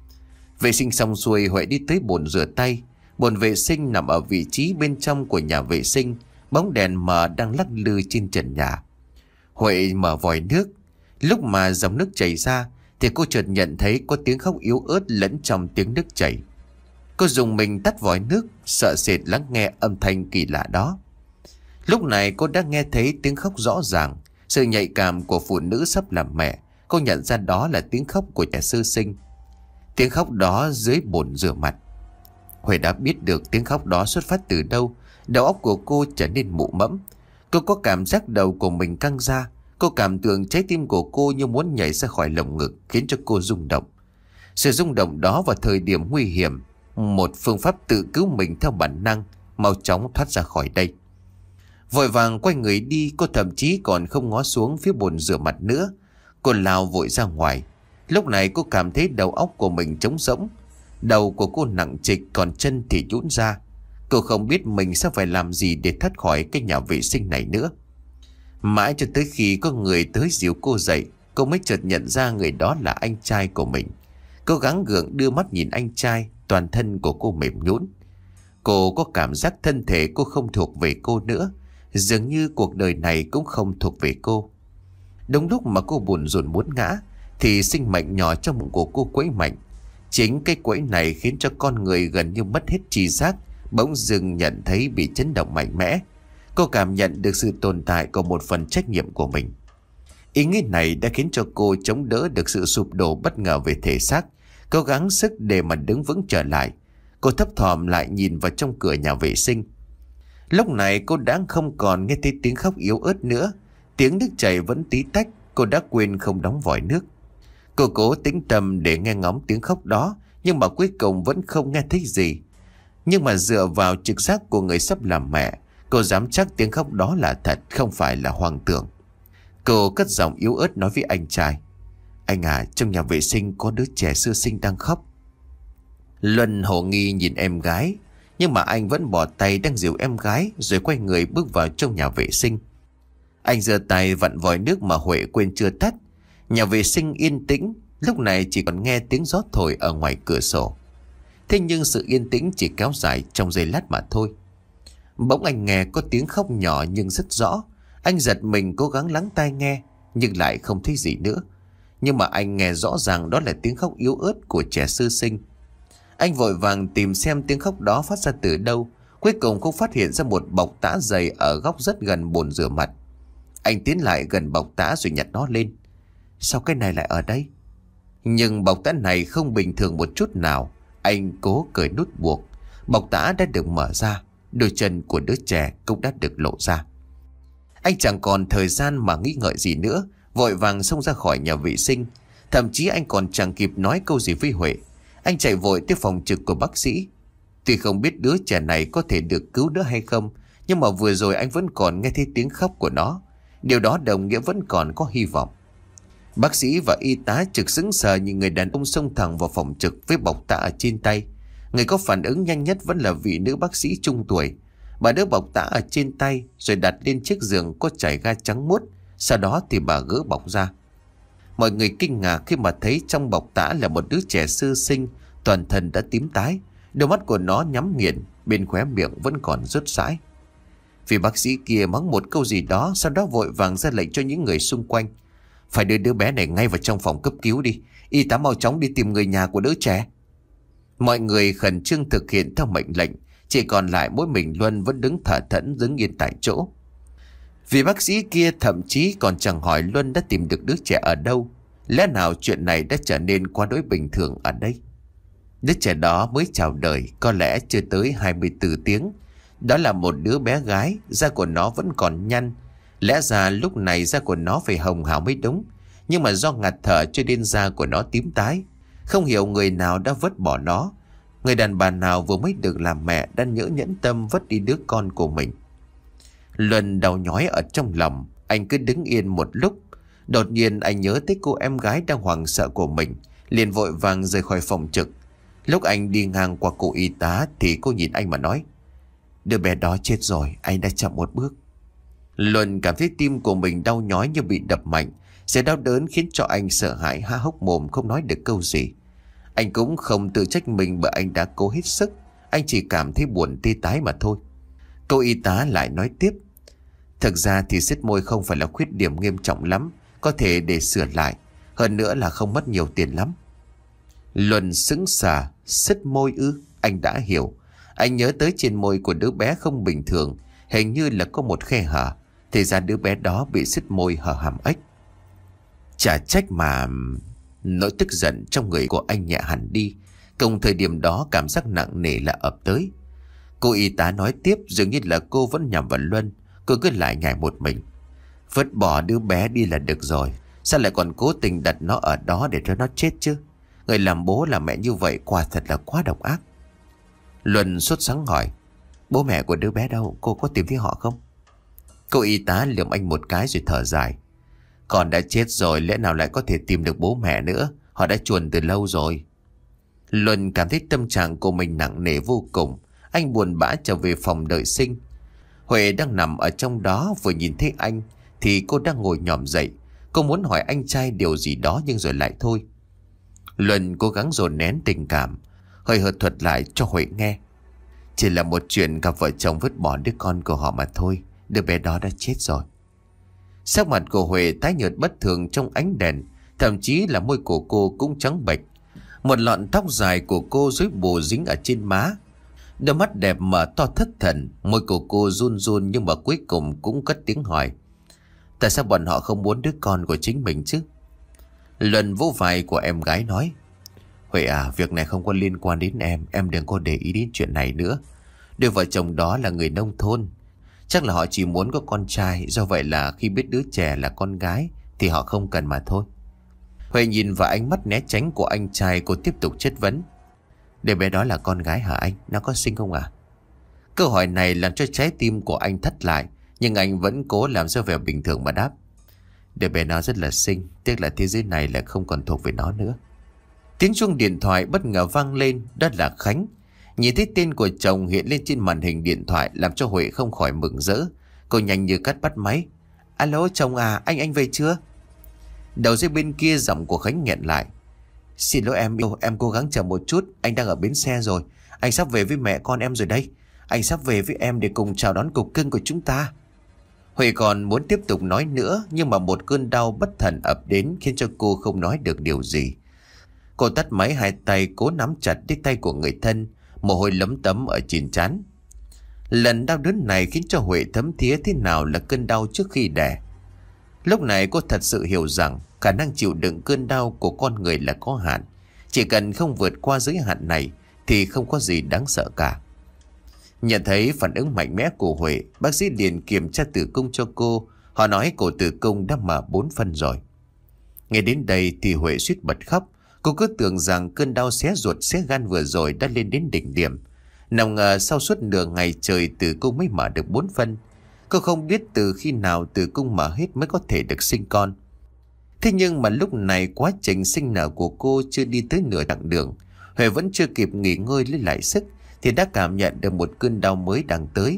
Vệ sinh xong xuôi, Huệ đi tới bồn rửa tay. Bồn vệ sinh nằm ở vị trí bên trong của nhà vệ sinh. Bóng đèn mờ đang lắc lư trên trần nhà. Huệ mở vòi nước. Lúc mà dòng nước chảy ra thì cô chợt nhận thấy có tiếng khóc yếu ớt lẫn trong tiếng nước chảy. Cô dùng mình tắt vòi nước, sợ sệt lắng nghe âm thanh kỳ lạ đó. Lúc này cô đã nghe thấy tiếng khóc rõ ràng. Sự nhạy cảm của phụ nữ sắp làm mẹ, cô nhận ra đó là tiếng khóc của trẻ sơ sinh. Tiếng khóc đó dưới bồn rửa mặt. Huệ đã biết được tiếng khóc đó xuất phát từ đâu. Đầu óc của cô trở nên mụ mẫm. Cô có cảm giác đầu của mình căng ra. Cô cảm tưởng trái tim của cô như muốn nhảy ra khỏi lồng ngực, khiến cho cô rung động. Sự rung động đó vào thời điểm nguy hiểm, một phương pháp tự cứu mình theo bản năng, mau chóng thoát ra khỏi đây. Vội vàng quay người đi, cô thậm chí còn không ngó xuống phía bồn rửa mặt nữa. Cô lao vội ra ngoài. Lúc này cô cảm thấy đầu óc của mình trống rỗng. Đầu của cô nặng trịch, còn chân thì nhũn ra. Cô không biết mình sẽ phải làm gì để thoát khỏi cái nhà vệ sinh này nữa. Mãi cho tới khi có người tới dìu cô dậy, cô mới chợt nhận ra người đó là anh trai của mình. Cô gắng gượng đưa mắt nhìn anh trai, toàn thân của cô mềm nhũn. Cô có cảm giác thân thể cô không thuộc về cô nữa. Dường như cuộc đời này cũng không thuộc về cô. Đúng lúc mà cô buồn rùn muốn ngã, thì sinh mệnh nhỏ trong bụng của cô quẫy mạnh. Chính cái quẫy này khiến cho con người gần như mất hết tri giác, bỗng dưng nhận thấy bị chấn động mạnh mẽ. Cô cảm nhận được sự tồn tại của một phần trách nhiệm của mình. Ý nghĩ này đã khiến cho cô chống đỡ được sự sụp đổ bất ngờ về thể xác, cố gắng sức để mà đứng vững trở lại. Cô thấp thỏm lại nhìn vào trong cửa nhà vệ sinh. Lúc này cô đã không còn nghe thấy tiếng khóc yếu ớt nữa. Tiếng nước chảy vẫn tí tách. Cô đã quên không đóng vòi nước. Cô cố tĩnh tâm để nghe ngóng tiếng khóc đó, nhưng mà cuối cùng vẫn không nghe thấy gì. Nhưng mà dựa vào trực giác của người sắp làm mẹ, cô dám chắc tiếng khóc đó là thật, không phải là hoang tưởng. Cô cất giọng yếu ớt nói với anh trai: "Anh à, trong nhà vệ sinh có đứa trẻ sơ sinh đang khóc." Luân hồ nghi nhìn em gái, nhưng mà anh vẫn bỏ tay đang dìu em gái, rồi quay người bước vào trong nhà vệ sinh. Anh giơ tay vặn vòi nước mà Huệ quên chưa tắt. Nhà vệ sinh yên tĩnh, lúc này chỉ còn nghe tiếng gió thổi ở ngoài cửa sổ. Thế nhưng sự yên tĩnh chỉ kéo dài trong giây lát mà thôi. Bỗng anh nghe có tiếng khóc nhỏ nhưng rất rõ. Anh giật mình cố gắng lắng tai nghe, nhưng lại không thấy gì nữa. Nhưng mà anh nghe rõ ràng đó là tiếng khóc yếu ớt của trẻ sơ sinh. Anh vội vàng tìm xem tiếng khóc đó phát ra từ đâu. Cuối cùng cũng phát hiện ra một bọc tã dày ở góc rất gần bồn rửa mặt. Anh tiến lại gần bọc tã rồi nhặt nó lên. Sao cái này lại ở đây? Nhưng bọc tã này không bình thường một chút nào. Anh cố cởi nút buộc. Bọc tã đã được mở ra. Đôi chân của đứa trẻ cũng đã được lộ ra. Anh chẳng còn thời gian mà nghĩ ngợi gì nữa, vội vàng xông ra khỏi nhà vệ sinh. Thậm chí anh còn chẳng kịp nói câu gì với Huệ. Anh chạy vội tới phòng trực của bác sĩ. Tuy không biết đứa trẻ này có thể được cứu nữa hay không, nhưng mà vừa rồi anh vẫn còn nghe thấy tiếng khóc của nó. Điều đó đồng nghĩa vẫn còn có hy vọng. Bác sĩ và y tá trực sững sờ nhìn người đàn ông xông thẳng vào phòng trực với bọc tã ở trên tay. Người có phản ứng nhanh nhất vẫn là vị nữ bác sĩ trung tuổi. Bà đỡ bọc tã ở trên tay rồi đặt lên chiếc giường có trải ga trắng muốt. Sau đó thì bà gỡ bọc ra. Mọi người kinh ngạc khi mà thấy trong bọc tã là một đứa trẻ sơ sinh, toàn thân đã tím tái, đôi mắt của nó nhắm nghiền, bên khóe miệng vẫn còn rớt sãi. Vì bác sĩ kia mắng một câu gì đó, sau đó vội vàng ra lệnh cho những người xung quanh: "Phải đưa đứa bé này ngay vào trong phòng cấp cứu đi, y tá mau chóng đi tìm người nhà của đứa trẻ." Mọi người khẩn trương thực hiện theo mệnh lệnh, chỉ còn lại mỗi mình Luân vẫn đứng thở thẫn đứng yên tại chỗ. Vì bác sĩ kia thậm chí còn chẳng hỏi Luân đã tìm được đứa trẻ ở đâu. Lẽ nào chuyện này đã trở nên quá đỗi bình thường ở đây? Đứa trẻ đó mới chào đời có lẽ chưa tới hai mươi tư tiếng. Đó là một đứa bé gái, da của nó vẫn còn nhăn. Lẽ ra lúc này da của nó phải hồng hào mới đúng, nhưng mà do ngạt thở cho nên da của nó tím tái. Không hiểu người nào đã vứt bỏ nó. Người đàn bà nào vừa mới được làm mẹ đã nhỡ nhẫn tâm vứt đi đứa con của mình. Luân đau nhói ở trong lòng. Anh cứ đứng yên một lúc. Đột nhiên anh nhớ tới cô em gái đang hoảng sợ của mình, liền vội vàng rời khỏi phòng trực. Lúc anh đi ngang qua cô y tá thì cô nhìn anh mà nói: "Đứa bé đó chết rồi, anh đã chậm một bước." Luân cảm thấy tim của mình đau nhói như bị đập mạnh. Sự đau đớn khiến cho anh sợ hãi há hốc mồm không nói được câu gì. Anh cũng không tự trách mình bởi anh đã cố hết sức. Anh chỉ cảm thấy buồn tê tái mà thôi. Cô y tá lại nói tiếp: "Thực ra thì sứt môi không phải là khuyết điểm nghiêm trọng lắm, có thể để sửa lại. Hơn nữa là không mất nhiều tiền lắm." Luân sững sờ: "Sứt môi ư?" Anh đã hiểu. Anh nhớ tới trên môi của đứa bé không bình thường, hình như là có một khe hở. Thì ra đứa bé đó bị sứt môi hở hàm ếch. Chả trách mà nỗi tức giận trong người của anh nhẹ hẳn đi. Cùng thời điểm đó cảm giác nặng nề lại ập tới. Cô y tá nói tiếp, dường như là cô vẫn nhầm vào Luân. Cô cứ lại nhảy một mình. Vứt bỏ đứa bé đi là được rồi, sao lại còn cố tình đặt nó ở đó để cho nó chết chứ? Người làm bố làm mẹ như vậy quả thật là quá độc ác. Luân sốt sắng hỏi, bố mẹ của đứa bé đâu, cô có tìm thấy họ không? Cô y tá liếc anh một cái rồi thở dài. Con đã chết rồi, lẽ nào lại có thể tìm được bố mẹ nữa? Họ đã chuồn từ lâu rồi. Luân cảm thấy tâm trạng của mình nặng nề vô cùng. Anh buồn bã trở về phòng đợi sinh. Huệ đang nằm ở trong đó, vừa nhìn thấy anh thì cô đang ngồi nhòm dậy. Cô muốn hỏi anh trai điều gì đó nhưng rồi lại thôi. Luân cố gắng dồn nén tình cảm, hơi hợt thuật lại cho Huệ nghe. Chỉ là một chuyện cặp vợ chồng vứt bỏ đứa con của họ mà thôi. Đứa bé đó đã chết rồi. Sắc mặt của Huệ tái nhợt bất thường trong ánh đèn. Thậm chí là môi của cô cũng trắng bệch. Một lọn tóc dài của cô rối bù dính ở trên má. Đôi mắt đẹp mở to thất thần. Môi của cô run run nhưng mà cuối cùng cũng cất tiếng hỏi, tại sao bọn họ không muốn đứa con của chính mình chứ? Luân vỗ vai của em gái nói, Huệ à, việc này không có liên quan đến em. Em đừng có để ý đến chuyện này nữa. Đôi vợ chồng đó là người nông thôn. Chắc là họ chỉ muốn có con trai. Do vậy là khi biết đứa trẻ là con gái thì họ không cần mà thôi. Huệ nhìn vào ánh mắt né tránh của anh trai, cô tiếp tục chất vấn, đứa bé đó là con gái hả anh? Nó có xinh không à? Câu hỏi này làm cho trái tim của anh thắt lại. Nhưng anh vẫn cố làm ra vẻ bình thường mà đáp, đứa bé nó rất là xinh. Tiếc là thế giới này lại không còn thuộc về nó nữa. Tiếng chuông điện thoại bất ngờ vang lên. Đó là Khánh. Nhìn thấy tên của chồng hiện lên trên màn hình điện thoại làm cho Huệ không khỏi mừng rỡ. Cô nhanh như cắt bắt máy. Alo chồng à, anh anh về chưa? Đầu dây bên kia giọng của Khánh nghẹn lại. Xin lỗi em yêu, em cố gắng chờ một chút. Anh đang ở bến xe rồi. Anh sắp về với mẹ con em rồi đây. Anh sắp về với em để cùng chào đón cục cưng của chúng ta. Huệ còn muốn tiếp tục nói nữa, nhưng mà một cơn đau bất thần ập đến khiến cho cô không nói được điều gì. Cô tắt máy, hai tay cố nắm chặt đích tay của người thân, mồ hôi lấm tấm ở trên trán. Lần đau đớn này khiến cho Huệ thấm thía thế nào là cơn đau trước khi đẻ. Lúc này cô thật sự hiểu rằng khả năng chịu đựng cơn đau của con người là có hạn. Chỉ cần không vượt qua giới hạn này thì không có gì đáng sợ cả. Nhận thấy phản ứng mạnh mẽ của Huệ, bác sĩ liền kiểm tra tử cung cho cô. Họ nói cổ tử cung đã mở bốn phân rồi. Nghe đến đây thì Huệ suýt bật khóc. Cô cứ tưởng rằng cơn đau xé ruột xé gan vừa rồi đã lên đến đỉnh điểm. Nào ngờ sau suốt nửa ngày trời tử cung mới mở được bốn phân. Cô không biết từ khi nào tử cung mở hết mới có thể được sinh con. Thế nhưng mà lúc này quá trình sinh nở của cô chưa đi tới nửa chặng đường. Huệ vẫn chưa kịp nghỉ ngơi lấy lại sức thì đã cảm nhận được một cơn đau mới đang tới.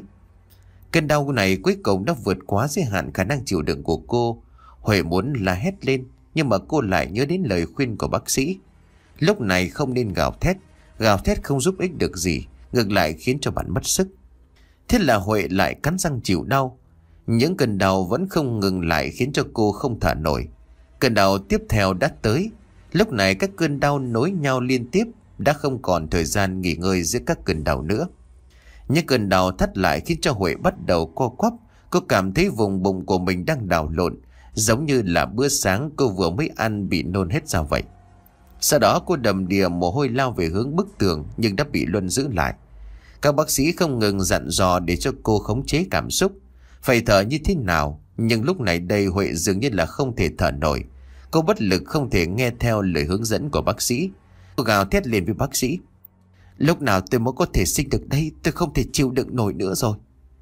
Cơn đau này cuối cùng đã vượt quá giới hạn khả năng chịu đựng của cô. Huệ muốn la hét lên, nhưng mà cô lại nhớ đến lời khuyên của bác sĩ. Lúc này không nên gào thét. Gào thét không giúp ích được gì, ngược lại khiến cho bạn mất sức. Thế là Huệ lại cắn răng chịu đau. Những cơn đau vẫn không ngừng lại khiến cho cô không thở nổi. Cơn đau tiếp theo đã tới. Lúc này các cơn đau nối nhau liên tiếp, đã không còn thời gian nghỉ ngơi giữa các cơn đau nữa. Những cơn đau thắt lại khiến cho Huệ bắt đầu co quắp. Cô cảm thấy vùng bụng của mình đang đảo lộn, giống như là bữa sáng cô vừa mới ăn bị nôn hết ra vậy. Sau đó cô đầm đìa mồ hôi lao về hướng bức tường, nhưng đã bị Luân giữ lại. Các bác sĩ không ngừng dặn dò để cho cô khống chế cảm xúc, phải thở như thế nào. Nhưng lúc này đây Huệ dường như là không thể thở nổi. Cô bất lực không thể nghe theo lời hướng dẫn của bác sĩ. Cô gào thét lên với bác sĩ, lúc nào tôi mới có thể sinh được đây? Tôi không thể chịu đựng nổi nữa rồi.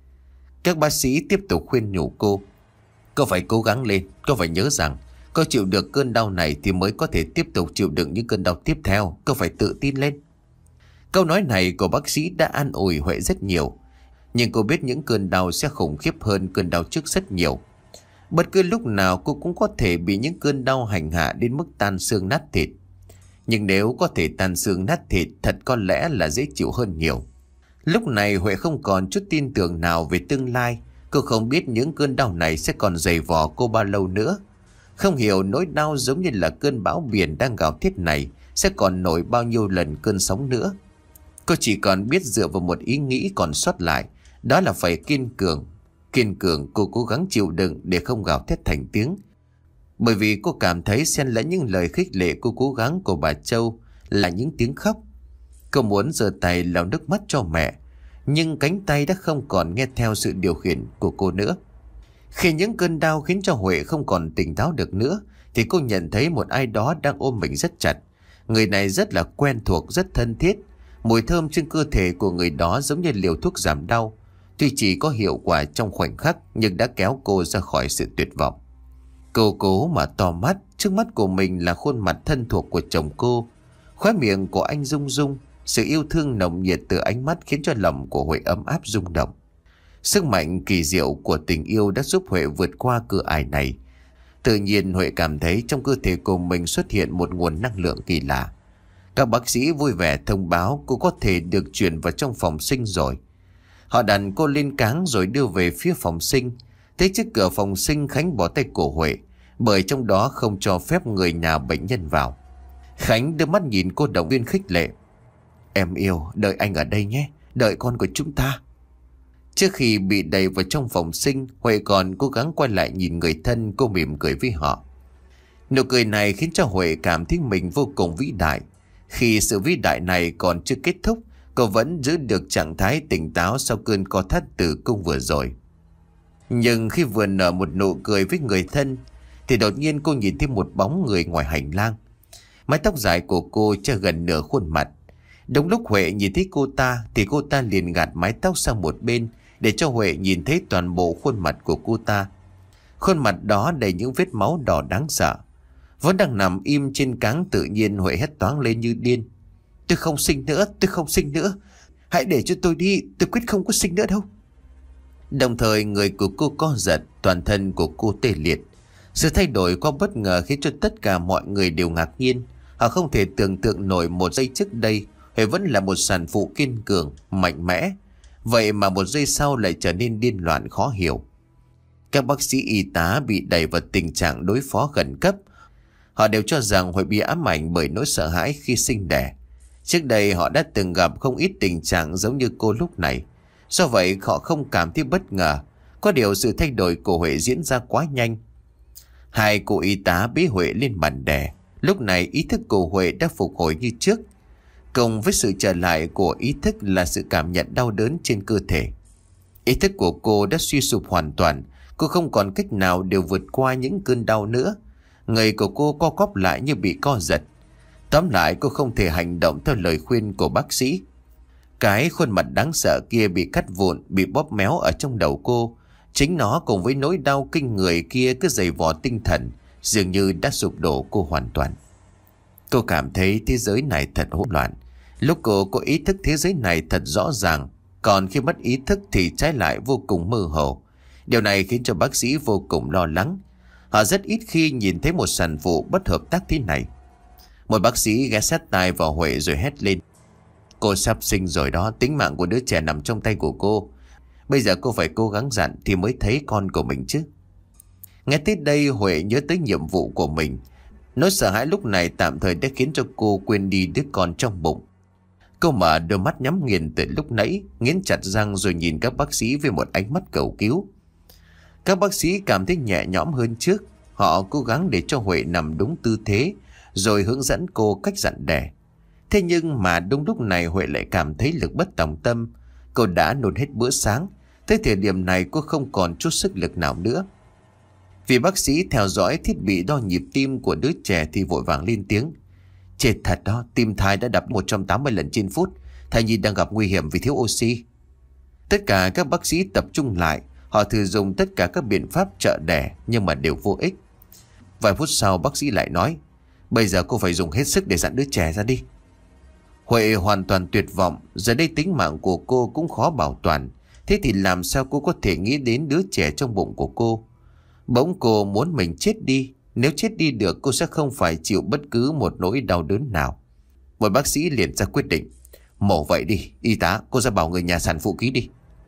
Các bác sĩ tiếp tục khuyên nhủ cô, cô phải cố gắng lên. Cô phải nhớ rằng cô chịu được cơn đau này thì mới có thể tiếp tục chịu đựng những cơn đau tiếp theo. Cô phải tự tin lên. Câu nói này của bác sĩ đã an ủi Huệ rất nhiều. Nhưng cô biết những cơn đau sẽ khủng khiếp hơn cơn đau trước rất nhiều. Bất cứ lúc nào cô cũng có thể bị những cơn đau hành hạ đến mức tan xương nát thịt. Nhưng nếu có thể tan xương nát thịt, thật có lẽ là dễ chịu hơn nhiều. Lúc này Huệ không còn chút tin tưởng nào về tương lai. Cô không biết những cơn đau này sẽ còn giày vò cô bao lâu nữa. Không hiểu nỗi đau giống như là cơn bão biển đang gào thét này sẽ còn nổi bao nhiêu lần cơn sóng nữa. Cô chỉ còn biết dựa vào một ý nghĩ còn sót lại, đó là phải kiên cường. Kiên cường cô cố gắng chịu đựng để không gào thét thành tiếng. Bởi vì cô cảm thấy xen lẫn những lời khích lệ cô cố gắng của bà Châu là những tiếng khóc. Cô muốn giơ tay lau nước mắt cho mẹ, nhưng cánh tay đã không còn nghe theo sự điều khiển của cô nữa. Khi những cơn đau khiến cho Huệ không còn tỉnh táo được nữa, thì cô nhận thấy một ai đó đang ôm mình rất chặt. Người này rất là quen thuộc, rất thân thiết. Mùi thơm trên cơ thể của người đó giống như liều thuốc giảm đau. Tuy chỉ có hiệu quả trong khoảnh khắc, nhưng đã kéo cô ra khỏi sự tuyệt vọng. Cô cố mà to mắt, trước mắt của mình là khuôn mặt thân thuộc của chồng cô. Khóe miệng của anh rung rung, sự yêu thương nồng nhiệt từ ánh mắt khiến cho lòng của Huệ ấm áp rung động. Sức mạnh kỳ diệu của tình yêu đã giúp Huệ vượt qua cửa ải này. Tự nhiên Huệ cảm thấy trong cơ thể của mình xuất hiện một nguồn năng lượng kỳ lạ. Các bác sĩ vui vẻ thông báo cô có thể được chuyển vào trong phòng sinh rồi. Họ đặt cô lên cáng rồi đưa về phía phòng sinh. Thế trước cửa phòng sinh, Khánh bỏ tay của Huệ, bởi trong đó không cho phép người nhà bệnh nhân vào. Khánh đưa mắt nhìn cô động viên khích lệ. Em yêu, đợi anh ở đây nhé, đợi con của chúng ta. Trước khi bị đẩy vào trong phòng sinh, Huệ còn cố gắng quay lại nhìn người thân. Cô mỉm cười với họ. Nụ cười này khiến cho Huệ cảm thấy mình vô cùng vĩ đại. Khi sự vĩ đại này còn chưa kết thúc, cô vẫn giữ được trạng thái tỉnh táo sau cơn co thắt tử cung vừa rồi. Nhưng khi vừa nở một nụ cười với người thân, thì đột nhiên cô nhìn thấy một bóng người ngoài hành lang. Mái tóc dài của cô che gần nửa khuôn mặt. Đúng lúc Huệ nhìn thấy cô ta, thì cô ta liền gạt mái tóc sang một bên để cho Huệ nhìn thấy toàn bộ khuôn mặt của cô ta. Khuôn mặt đó đầy những vết máu đỏ đáng sợ. Vẫn đang nằm im trên cáng, tự nhiên Huệ hét toáng lên như điên. Tôi không sinh nữa, tôi không sinh nữa. Hãy để cho tôi đi, tôi quyết không có sinh nữa đâu. Đồng thời người của cô co giật, toàn thân của cô tê liệt. Sự thay đổi quá bất ngờ khiến cho tất cả mọi người đều ngạc nhiên. Họ không thể tưởng tượng nổi một giây trước đây Huệ vẫn là một sản phụ kiên cường, mạnh mẽ. Vậy mà một giây sau lại trở nên điên loạn khó hiểu. Các bác sĩ y tá bị đẩy vào tình trạng đối phó khẩn cấp. Họ đều cho rằng Huệ bị ám ảnh bởi nỗi sợ hãi khi sinh đẻ. Trước đây họ đã từng gặp không ít tình trạng giống như cô lúc này. Do vậy họ không cảm thấy bất ngờ. Có điều sự thay đổi của Huệ diễn ra quá nhanh. Hai cô y tá bế Huệ lên bàn đè. Lúc này ý thức của Huệ đã phục hồi như trước. Cùng với sự trở lại của ý thức là sự cảm nhận đau đớn trên cơ thể. Ý thức của cô đã suy sụp hoàn toàn. Cô không còn cách nào để vượt qua những cơn đau nữa. Người của cô co quắp lại như bị co giật. Tóm lại cô không thể hành động theo lời khuyên của bác sĩ. Cái khuôn mặt đáng sợ kia bị cắt vụn, bị bóp méo ở trong đầu cô. Chính nó cùng với nỗi đau kinh người kia cứ giày vò tinh thần, dường như đã sụp đổ cô hoàn toàn. Cô cảm thấy thế giới này thật hỗn loạn. Lúc cô có ý thức thế giới này thật rõ ràng, còn khi mất ý thức thì trái lại vô cùng mơ hồ. Điều này khiến cho bác sĩ vô cùng lo lắng. Họ rất ít khi nhìn thấy một sản phụ bất hợp tác thế này. Một bác sĩ ghé sát tai vào Huệ rồi hét lên. Cô sắp sinh rồi đó, tính mạng của đứa trẻ nằm trong tay của cô. Bây giờ cô phải cố gắng dặn thì mới thấy con của mình chứ. Nghe tới đây Huệ nhớ tới nhiệm vụ của mình. Nỗi sợ hãi lúc này tạm thời đã khiến cho cô quên đi đứa con trong bụng. Cô mở đôi mắt nhắm nghiền từ lúc nãy, nghiến chặt răng rồi nhìn các bác sĩ với một ánh mắt cầu cứu. Các bác sĩ cảm thấy nhẹ nhõm hơn trước. Họ cố gắng để cho Huệ nằm đúng tư thế, rồi hướng dẫn cô cách dặn đẻ. Thế nhưng mà đúng lúc này Huệ lại cảm thấy lực bất tòng tâm. Cô đã nôn hết bữa sáng. Tới thời điểm này cô không còn chút sức lực nào nữa. Vì bác sĩ theo dõi thiết bị đo nhịp tim của đứa trẻ thì vội vàng lên tiếng. Chết thật đó, tim thai đã đập một trăm tám mươi lần trên phút. Thai nhi đang gặp nguy hiểm vì thiếu oxy. Tất cả các bác sĩ tập trung lại. Họ thử dùng tất cả các biện pháp trợ đẻ nhưng mà đều vô ích. Vài phút sau bác sĩ lại nói. Bây giờ cô phải dùng hết sức để dặn đứa trẻ ra đi. Huệ hoàn toàn tuyệt vọng. Giờ đây tính mạng của cô cũng khó bảo toàn. Thế thì làm sao cô có thể nghĩ đến đứa trẻ trong bụng của cô? Bỗng cô muốn mình chết đi. Nếu chết đi được cô sẽ không phải chịu bất cứ một nỗi đau đớn nào. Một bác sĩ liền ra quyết định. Mổ vậy đi, y tá, cô ra bảo người nhà sản phụ ký đi.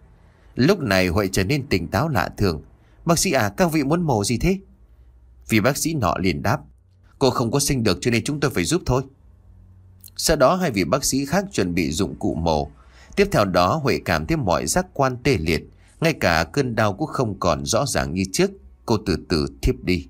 Lúc này Huệ trở nên tỉnh táo lạ thường. Bác sĩ à, các vị muốn mổ gì thế? Vì bác sĩ nọ liền đáp. Cô không có sinh được cho nên chúng tôi phải giúp thôi. Sau đó hai vị bác sĩ khác chuẩn bị dụng cụ mổ. Tiếp theo đó Huệ cảm thấy mọi giác quan tê liệt, ngay cả cơn đau cũng không còn rõ ràng như trước. Cô từ từ thiếp đi.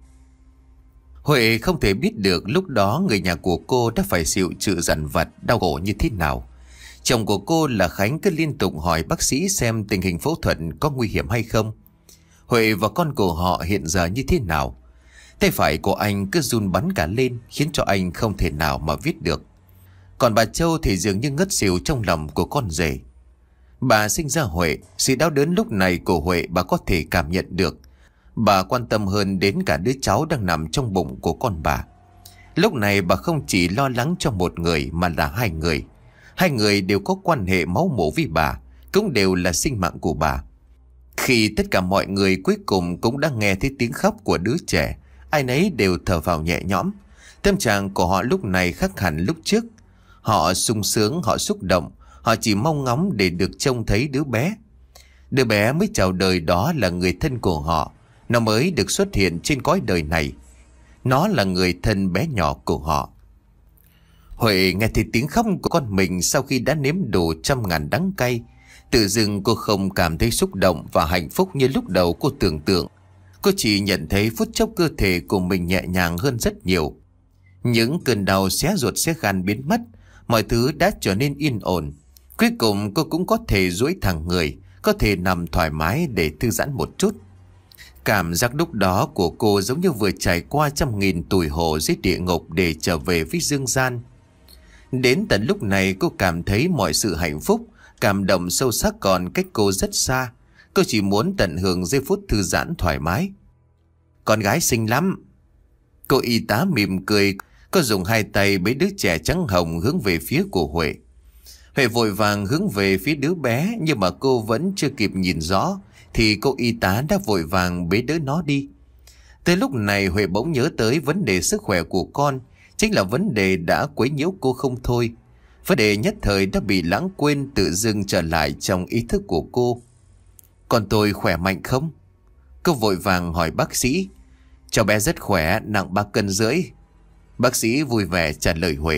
Huệ không thể biết được lúc đó người nhà của cô đã phải chịu sự dằn vặt đau khổ như thế nào. Chồng của cô là Khánh cứ liên tục hỏi bác sĩ xem tình hình phẫu thuật có nguy hiểm hay không, Huệ và con của họ hiện giờ như thế nào. Tay phải của anh cứ run bắn cả lên, khiến cho anh không thể nào mà viết được. Còn bà Châu thì dường như ngất xỉu trong lòng của con rể. Bà sinh ra Huệ, sự đau đớn lúc này của Huệ bà có thể cảm nhận được. Bà quan tâm hơn đến cả đứa cháu đang nằm trong bụng của con bà. Lúc này bà không chỉ lo lắng cho một người mà là hai người. Hai người đều có quan hệ máu mủ với bà, cũng đều là sinh mạng của bà. Khi tất cả mọi người cuối cùng cũng đã nghe thấy tiếng khóc của đứa trẻ, ai nấy đều thở phào nhẹ nhõm. Tâm trạng của họ lúc này khác hẳn lúc trước. Họ sung sướng, họ xúc động, họ chỉ mong ngóng để được trông thấy đứa bé. Đứa bé mới chào đời đó là người thân của họ. Nó mới được xuất hiện trên cõi đời này. Nó là người thân bé nhỏ của họ. Huệ nghe thấy tiếng khóc của con mình sau khi đã nếm đủ trăm ngàn đắng cay. Tự dưng cô không cảm thấy xúc động và hạnh phúc như lúc đầu cô tưởng tượng. Cô chỉ nhận thấy phút chốc cơ thể của mình nhẹ nhàng hơn rất nhiều. Những cơn đau xé ruột xé gan biến mất. Mọi thứ đã trở nên yên ổn. Cuối cùng cô cũng có thể duỗi thẳng người, có thể nằm thoải mái để thư giãn một chút. Cảm giác lúc đó của cô giống như vừa trải qua trăm nghìn tủi hổ dưới địa ngục để trở về với dương gian. Đến tận lúc này cô cảm thấy mọi sự hạnh phúc, cảm động sâu sắc còn cách cô rất xa. Cô chỉ muốn tận hưởng giây phút thư giãn thoải mái. Con gái xinh lắm. Cô y tá mỉm cười. Cô dùng hai tay bế đứa trẻ trắng hồng hướng về phía của Huệ. Huệ vội vàng hướng về phía đứa bé, nhưng mà cô vẫn chưa kịp nhìn rõ thì cô y tá đã vội vàng bế đứa nó đi. Tới lúc này Huệ bỗng nhớ tới vấn đề sức khỏe của con, chính là vấn đề đã quấy nhiễu cô không thôi. Vấn đề nhất thời đã bị lãng quên tự dưng trở lại trong ý thức của cô. Con tôi khỏe mạnh không? Cô vội vàng hỏi bác sĩ. Cháu bé rất khỏe, nặng ba cân rưỡi. Bác sĩ vui vẻ trả lời Huệ.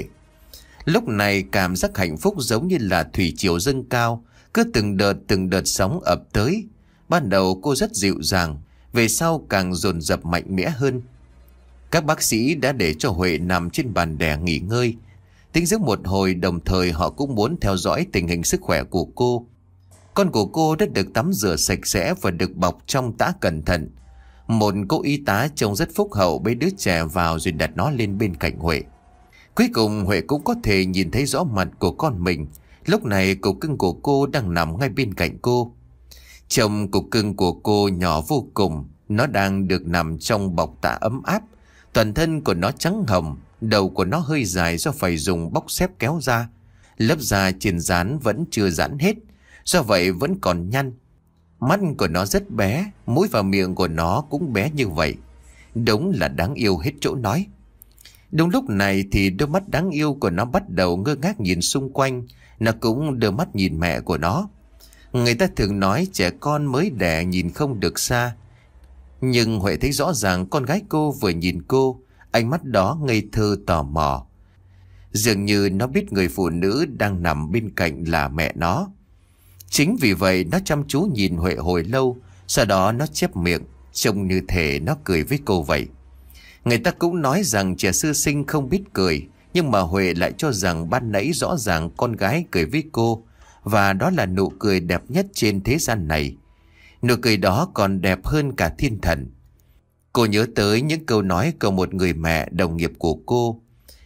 Lúc này cảm giác hạnh phúc giống như là thủy triều dâng cao, cứ từng đợt từng đợt sóng ập tới. Ban đầu cô rất dịu dàng, về sau càng dồn dập mạnh mẽ hơn. Các bác sĩ đã để cho Huệ nằm trên bàn đè nghỉ ngơi. Tính dưỡng một hồi, đồng thời họ cũng muốn theo dõi tình hình sức khỏe của cô. Con của cô đã được tắm rửa sạch sẽ và được bọc trong tã cẩn thận. Một cô y tá trông rất phúc hậu bế đứa trẻ vào rồi đặt nó lên bên cạnh Huệ. Cuối cùng Huệ cũng có thể nhìn thấy rõ mặt của con mình. Lúc này cục cưng của cô đang nằm ngay bên cạnh cô. Chồng cục cưng của cô nhỏ vô cùng. Nó đang được nằm trong bọc tã ấm áp. Toàn thân của nó trắng hồng, đầu của nó hơi dài do phải dùng bóc xếp kéo ra. Lớp da trên trán vẫn chưa giãn hết, do vậy vẫn còn nhăn. Mắt của nó rất bé, mũi và miệng của nó cũng bé như vậy. Đúng là đáng yêu hết chỗ nói. Đúng lúc này thì đôi mắt đáng yêu của nó bắt đầu ngơ ngác nhìn xung quanh. Nó cũng đưa mắt nhìn mẹ của nó. Người ta thường nói trẻ con mới đẻ nhìn không được xa. Nhưng Huệ thấy rõ ràng con gái cô vừa nhìn cô, ánh mắt đó ngây thơ tò mò. Dường như nó biết người phụ nữ đang nằm bên cạnh là mẹ nó. Chính vì vậy nó chăm chú nhìn Huệ hồi lâu, sau đó nó chép miệng, trông như thể nó cười với cô vậy. Người ta cũng nói rằng trẻ sơ sinh không biết cười, nhưng mà Huệ lại cho rằng ban nãy rõ ràng con gái cười với cô, và đó là nụ cười đẹp nhất trên thế gian này. Nụ cười đó còn đẹp hơn cả thiên thần. Cô nhớ tới những câu nói của một người mẹ đồng nghiệp của cô.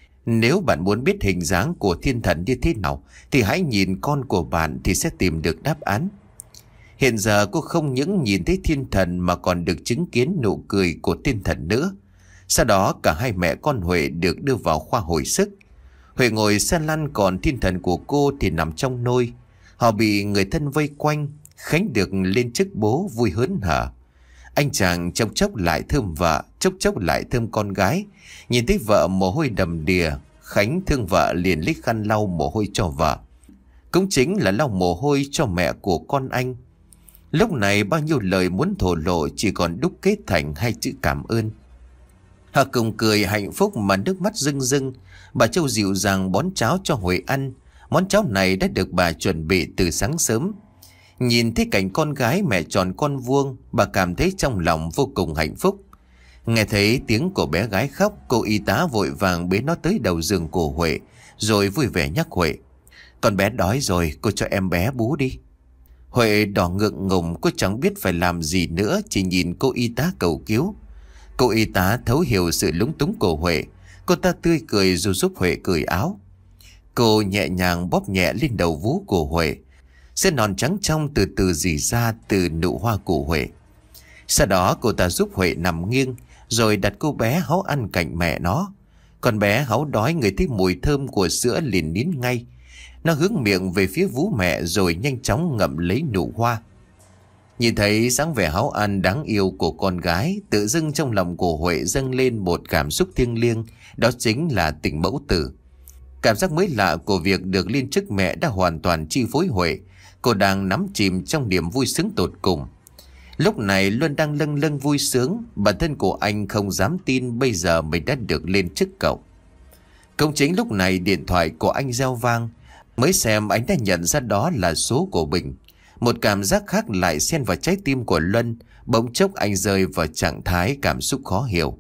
Nếu bạn muốn biết hình dáng của thiên thần như thế nào thì hãy nhìn con của bạn thì sẽ tìm được đáp án. Hiện giờ cô không những nhìn thấy thiên thần mà còn được chứng kiến nụ cười của thiên thần nữa. Sau đó cả hai mẹ con Huệ được đưa vào khoa hồi sức. Huệ ngồi xe lăn, còn thiên thần của cô thì nằm trong nôi. Họ bị người thân vây quanh. Khánh được lên chức bố vui hớn hở. Anh chàng chốc chốc lại thơm vợ, chốc chốc lại thơm con gái. Nhìn thấy vợ mồ hôi đầm đìa, Khánh thương vợ liền lấy khăn lau mồ hôi cho vợ. Cũng chính là lau mồ hôi cho mẹ của con anh. Lúc này bao nhiêu lời muốn thổ lộ chỉ còn đúc kết thành hai chữ cảm ơn. Họ cùng cười hạnh phúc mà nước mắt rưng rưng. Bà Châu dịu dàng bón cháo cho Huệ ăn. Món cháo này đã được bà chuẩn bị từ sáng sớm. Nhìn thấy cảnh con gái mẹ tròn con vuông, bà cảm thấy trong lòng vô cùng hạnh phúc. Nghe thấy tiếng của bé gái khóc, cô y tá vội vàng bế nó tới đầu giường của Huệ, rồi vui vẻ nhắc Huệ: "Con bé đói rồi, cô cho em bé bú đi." Huệ đỏ ngượng ngùng, cô chẳng biết phải làm gì nữa, chỉ nhìn cô y tá cầu cứu. Cô y tá thấu hiểu sự lúng túng của Huệ. Cô ta tươi cười rồi giúp Huệ cởi áo. Cô nhẹ nhàng bóp nhẹ lên đầu vú của Huệ. Sữa non trắng trong từ từ rỉ ra từ nụ hoa của Huệ. Sau đó cô ta giúp Huệ nằm nghiêng, rồi đặt cô bé háu ăn cạnh mẹ nó. Con bé háu đói ngửi thấy mùi thơm của sữa liền nín ngay. Nó hướng miệng về phía vú mẹ rồi nhanh chóng ngậm lấy nụ hoa. Nhìn thấy dáng vẻ háu ăn đáng yêu của con gái, tự dưng trong lòng của Huệ dâng lên một cảm xúc thiêng liêng, đó chính là tình mẫu tử. Cảm giác mới lạ của việc được lên chức mẹ đã hoàn toàn chi phối Huệ. Cô đang nắm chìm trong niềm vui sướng tột cùng. Lúc này Luân đang lâng lâng vui sướng. Bản thân của anh không dám tin bây giờ mình đã được lên chức cậu. Cũng chính lúc này điện thoại của anh reo vang. Mới xem anh đã nhận ra đó là số của Bình. Một cảm giác khác lại xen vào trái tim của Luân. Bỗng chốc anh rơi vào trạng thái cảm xúc khó hiểu.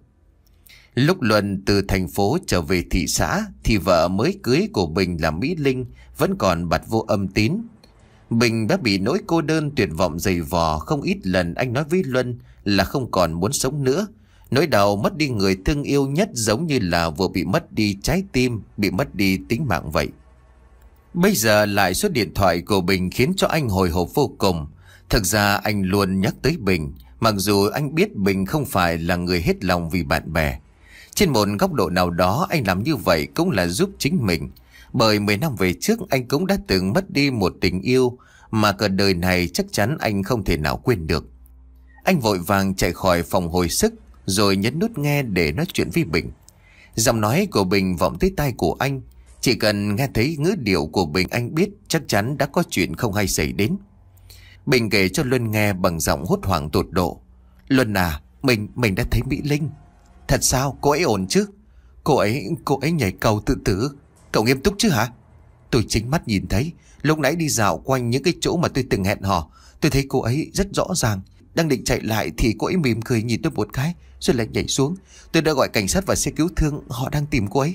Lúc Luân từ thành phố trở về thị xã thì vợ mới cưới của Bình là Mỹ Linh vẫn còn bặt vô âm tín. Bình đã bị nỗi cô đơn tuyệt vọng dày vò. Không ít lần anh nói với Luân là không còn muốn sống nữa. Nỗi đau mất đi người thương yêu nhất giống như là vừa bị mất đi trái tim, bị mất đi tính mạng vậy. Bây giờ lại số điện thoại của Bình khiến cho anh hồi hộp vô cùng. Thực ra anh luôn nhắc tới Bình, mặc dù anh biết Bình không phải là người hết lòng vì bạn bè. Trên một góc độ nào đó anh làm như vậy cũng là giúp chính mình. Bởi mười năm về trước anh cũng đã từng mất đi một tình yêu mà cả đời này chắc chắn anh không thể nào quên được. Anh vội vàng chạy khỏi phòng hồi sức rồi nhấn nút nghe để nói chuyện với Bình. Giọng nói của Bình vọng tới tai của anh. Chỉ cần nghe thấy ngữ điệu của Bình anh biết chắc chắn đã có chuyện không hay xảy đến. Bình kể cho Luân nghe bằng giọng hốt hoảng tột độ. "Luân à, mình mình đã thấy Mỹ Linh." "Thật sao? Cô ấy ổn chứ?" Cô ấy, cô ấy nhảy cầu tự tử." "Cậu nghiêm túc chứ hả?" "Tôi chính mắt nhìn thấy. Lúc nãy đi dạo quanh những cái chỗ mà tôi từng hẹn hò, tôi thấy cô ấy rất rõ ràng. Đang định chạy lại thì cô ấy mỉm cười nhìn tôi một cái rồi lại nhảy xuống. Tôi đã gọi cảnh sát và xe cứu thương, họ đang tìm cô ấy."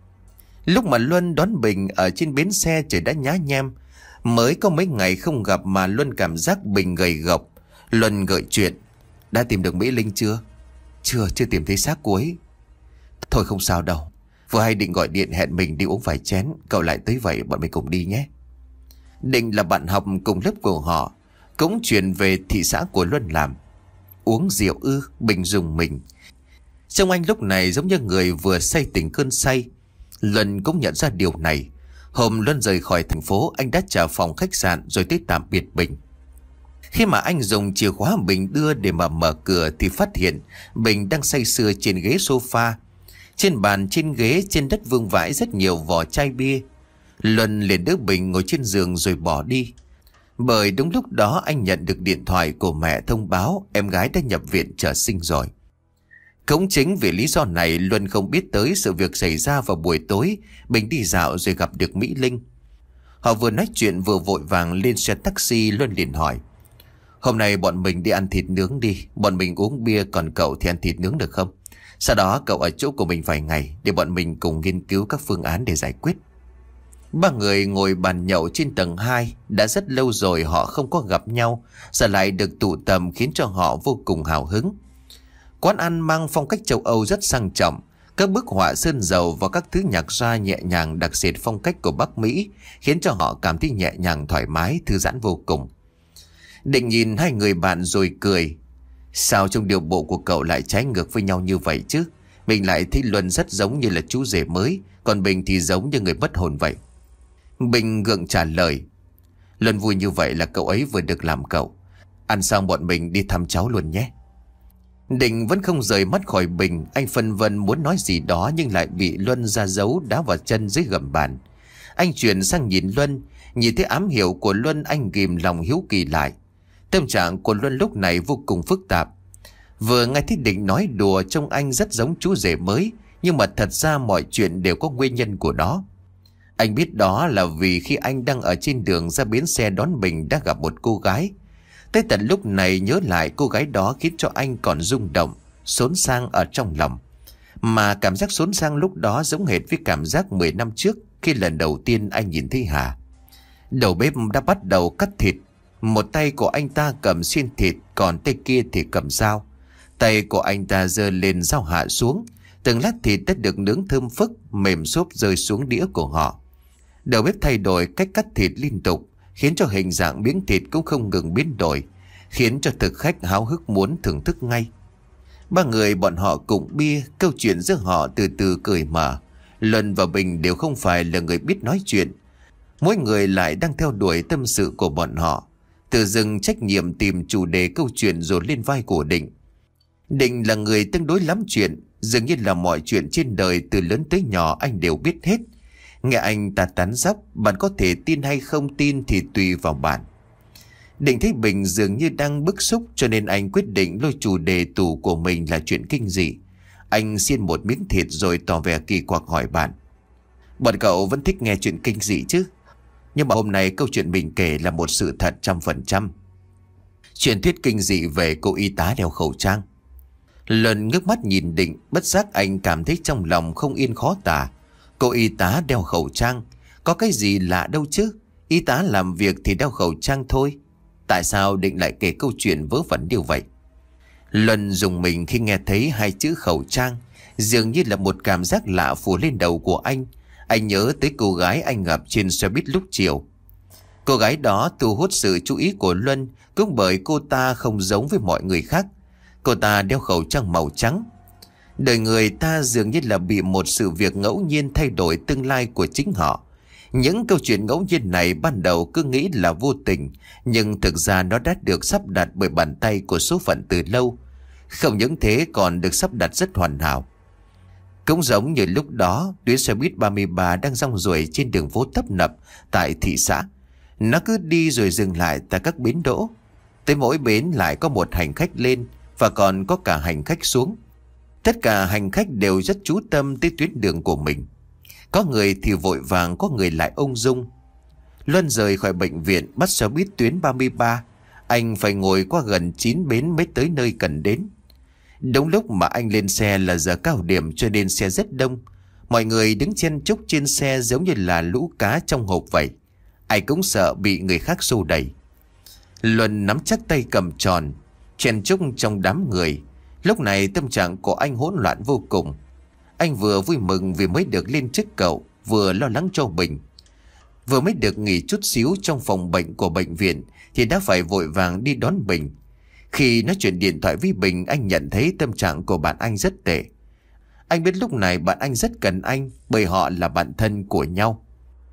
Lúc mà Luân đón Bình ở trên bến xe trời đã nhá nhem. Mới có mấy ngày không gặp mà Luân cảm giác Bình gầy gộc. Luân gợi chuyện. "Đã tìm được Mỹ Linh chưa?" Chưa, chưa tìm thấy xác cô ấy." "Thôi không sao đâu. Vừa hay Định gọi điện hẹn mình đi uống vài chén. Cậu lại tới vậy bọn mình cùng đi nhé." Định là bạn học cùng lớp của họ, cũng chuyển về thị xã của Luân làm. Uống rượu ư? Bình dùng mình. Trông anh lúc này giống như người vừa say tỉnh cơn say. Luân cũng nhận ra điều này. Hôm Luân rời khỏi thành phố, anh đã trả phòng khách sạn rồi tới tạm biệt Bình. Khi mà anh dùng chìa khóa Bình đưa để mà mở cửa thì phát hiện Bình đang say sưa trên ghế sofa. Trên bàn, trên ghế, trên đất vương vãi rất nhiều vỏ chai bia. Luân liền đỡ Bình ngồi trên giường rồi bỏ đi. Bởi đúng lúc đó anh nhận được điện thoại của mẹ thông báo em gái đã nhập viện chờ sinh rồi. Cũng chính vì lý do này Luân không biết tới sự việc xảy ra vào buổi tối Bình đi dạo rồi gặp được Mỹ Linh. Họ vừa nói chuyện vừa vội vàng lên xe taxi. Luân liền hỏi: "Hôm nay bọn mình đi ăn thịt nướng đi. Bọn mình uống bia còn cậu thì ăn thịt nướng được không? Sau đó cậu ở chỗ của mình vài ngày để bọn mình cùng nghiên cứu các phương án để giải quyết." Ba người ngồi bàn nhậu trên tầng hai. Đã rất lâu rồi họ không có gặp nhau, giờ lại được tụ tập khiến cho họ vô cùng hào hứng. Quán ăn mang phong cách châu Âu rất sang trọng. Các bức họa sơn dầu và các thứ nhạc xoa nhẹ nhàng đặc sệt phong cách của Bắc Mỹ khiến cho họ cảm thấy nhẹ nhàng thoải mái, thư giãn vô cùng. Định nhìn hai người bạn rồi cười. Sao trong điều bộ của cậu lại trái ngược với nhau như vậy chứ? Mình lại thấy Luân rất giống như là chú rể mới, còn Bình thì giống như người mất hồn vậy. Bình gượng trả lời: Luân vui như vậy là cậu ấy vừa được làm cậu. Ăn xong bọn mình đi thăm cháu luôn nhé. Định vẫn không rời mắt khỏi Bình. Anh phân vân muốn nói gì đó nhưng lại bị Luân ra dấu đá vào chân dưới gầm bàn. Anh chuyển sang nhìn Luân. Nhìn thấy ám hiệu của Luân anh ghìm lòng hiếu kỳ lại. Tâm trạng của Luân lúc này vô cùng phức tạp. Vừa nghe thấy Định nói đùa trông anh rất giống chú rể mới, nhưng mà thật ra mọi chuyện đều có nguyên nhân của nó. Anh biết đó là vì khi anh đang ở trên đường ra bến xe đón Bình đã gặp một cô gái. Tới tận lúc này nhớ lại cô gái đó khiến cho anh còn rung động, xốn sang ở trong lòng. Mà cảm giác xốn sang lúc đó giống hệt với cảm giác mười năm trước khi lần đầu tiên anh nhìn thấy Hà. Đầu bếp đã bắt đầu cắt thịt. Một tay của anh ta cầm xiên thịt, còn tay kia thì cầm dao. Tay của anh ta giơ lên, dao hạ xuống. Từng lát thịt đã được nướng thơm phức, mềm xốp rơi xuống đĩa của họ. Đầu bếp thay đổi cách cắt thịt liên tục, khiến cho hình dạng miếng thịt cũng không ngừng biến đổi, khiến cho thực khách háo hức muốn thưởng thức ngay. Ba người bọn họ cùng bia, câu chuyện giữa họ từ từ cởi mở. Luân và Bình đều không phải là người biết nói chuyện. Mỗi người lại đang theo đuổi tâm sự của bọn họ, tự dưng trách nhiệm tìm chủ đề câu chuyện dồn lên vai của Định. Định là người tương đối lắm chuyện, dường như là mọi chuyện trên đời từ lớn tới nhỏ anh đều biết hết. Nghe anh ta tán dóc, bạn có thể tin hay không tin thì tùy vào bạn. Định thấy Bình dường như đang bức xúc, cho nên anh quyết định lôi chủ đề tù của mình là chuyện kinh dị. Anh xiên một miếng thịt rồi tỏ vẻ kỳ quặc hỏi bạn: "Bọn cậu vẫn thích nghe chuyện kinh dị chứ? Nhưng mà hôm nay câu chuyện mình kể là một sự thật trăm phần trăm. Truyền thuyết kinh dị về cô y tá đeo khẩu trang." Luân ngước mắt nhìn Định, bất giác anh cảm thấy trong lòng không yên khó tả. Cô y tá đeo khẩu trang, có cái gì lạ đâu chứ? Y tá làm việc thì đeo khẩu trang thôi. Tại sao Định lại kể câu chuyện vớ vẩn điều vậy? Luân dùng mình khi nghe thấy hai chữ khẩu trang, dường như là một cảm giác lạ phủ lên đầu của anh. Anh nhớ tới cô gái anh gặp trên xe buýt lúc chiều. Cô gái đó thu hút sự chú ý của Luân cũng bởi cô ta không giống với mọi người khác. Cô ta đeo khẩu trang màu trắng. Đời người ta dường như là bị một sự việc ngẫu nhiên thay đổi tương lai của chính họ. Những câu chuyện ngẫu nhiên này ban đầu cứ nghĩ là vô tình, nhưng thực ra nó đã được sắp đặt bởi bàn tay của số phận từ lâu. Không những thế còn được sắp đặt rất hoàn hảo. Cũng giống như lúc đó, tuyến xe buýt ba mươi ba đang rong ruổi trên đường phố tấp nập tại thị xã. Nó cứ đi rồi dừng lại tại các bến đỗ. Tới mỗi bến lại có một hành khách lên và còn có cả hành khách xuống. Tất cả hành khách đều rất chú tâm tới tuyến đường của mình. Có người thì vội vàng, có người lại ung dung. Luân rời khỏi bệnh viện bắt xe buýt tuyến ba mươi ba. Anh phải ngồi qua gần chín bến mới tới nơi cần đến. Đúng lúc mà anh lên xe là giờ cao điểm, cho nên xe rất đông. Mọi người đứng chen chúc trên xe giống như là lũ cá trong hộp vậy. Ai cũng sợ bị người khác xô đẩy. Luân nắm chắc tay cầm tròn, chen chúc trong đám người. Lúc này tâm trạng của anh hỗn loạn vô cùng. Anh vừa vui mừng vì mới được lên chức cậu, vừa lo lắng cho Bình. Vừa mới được nghỉ chút xíu trong phòng bệnh của bệnh viện thì đã phải vội vàng đi đón Bình. Khi nói chuyện điện thoại với Bình, anh nhận thấy tâm trạng của bạn anh rất tệ. Anh biết lúc này bạn anh rất cần anh, bởi họ là bạn thân của nhau.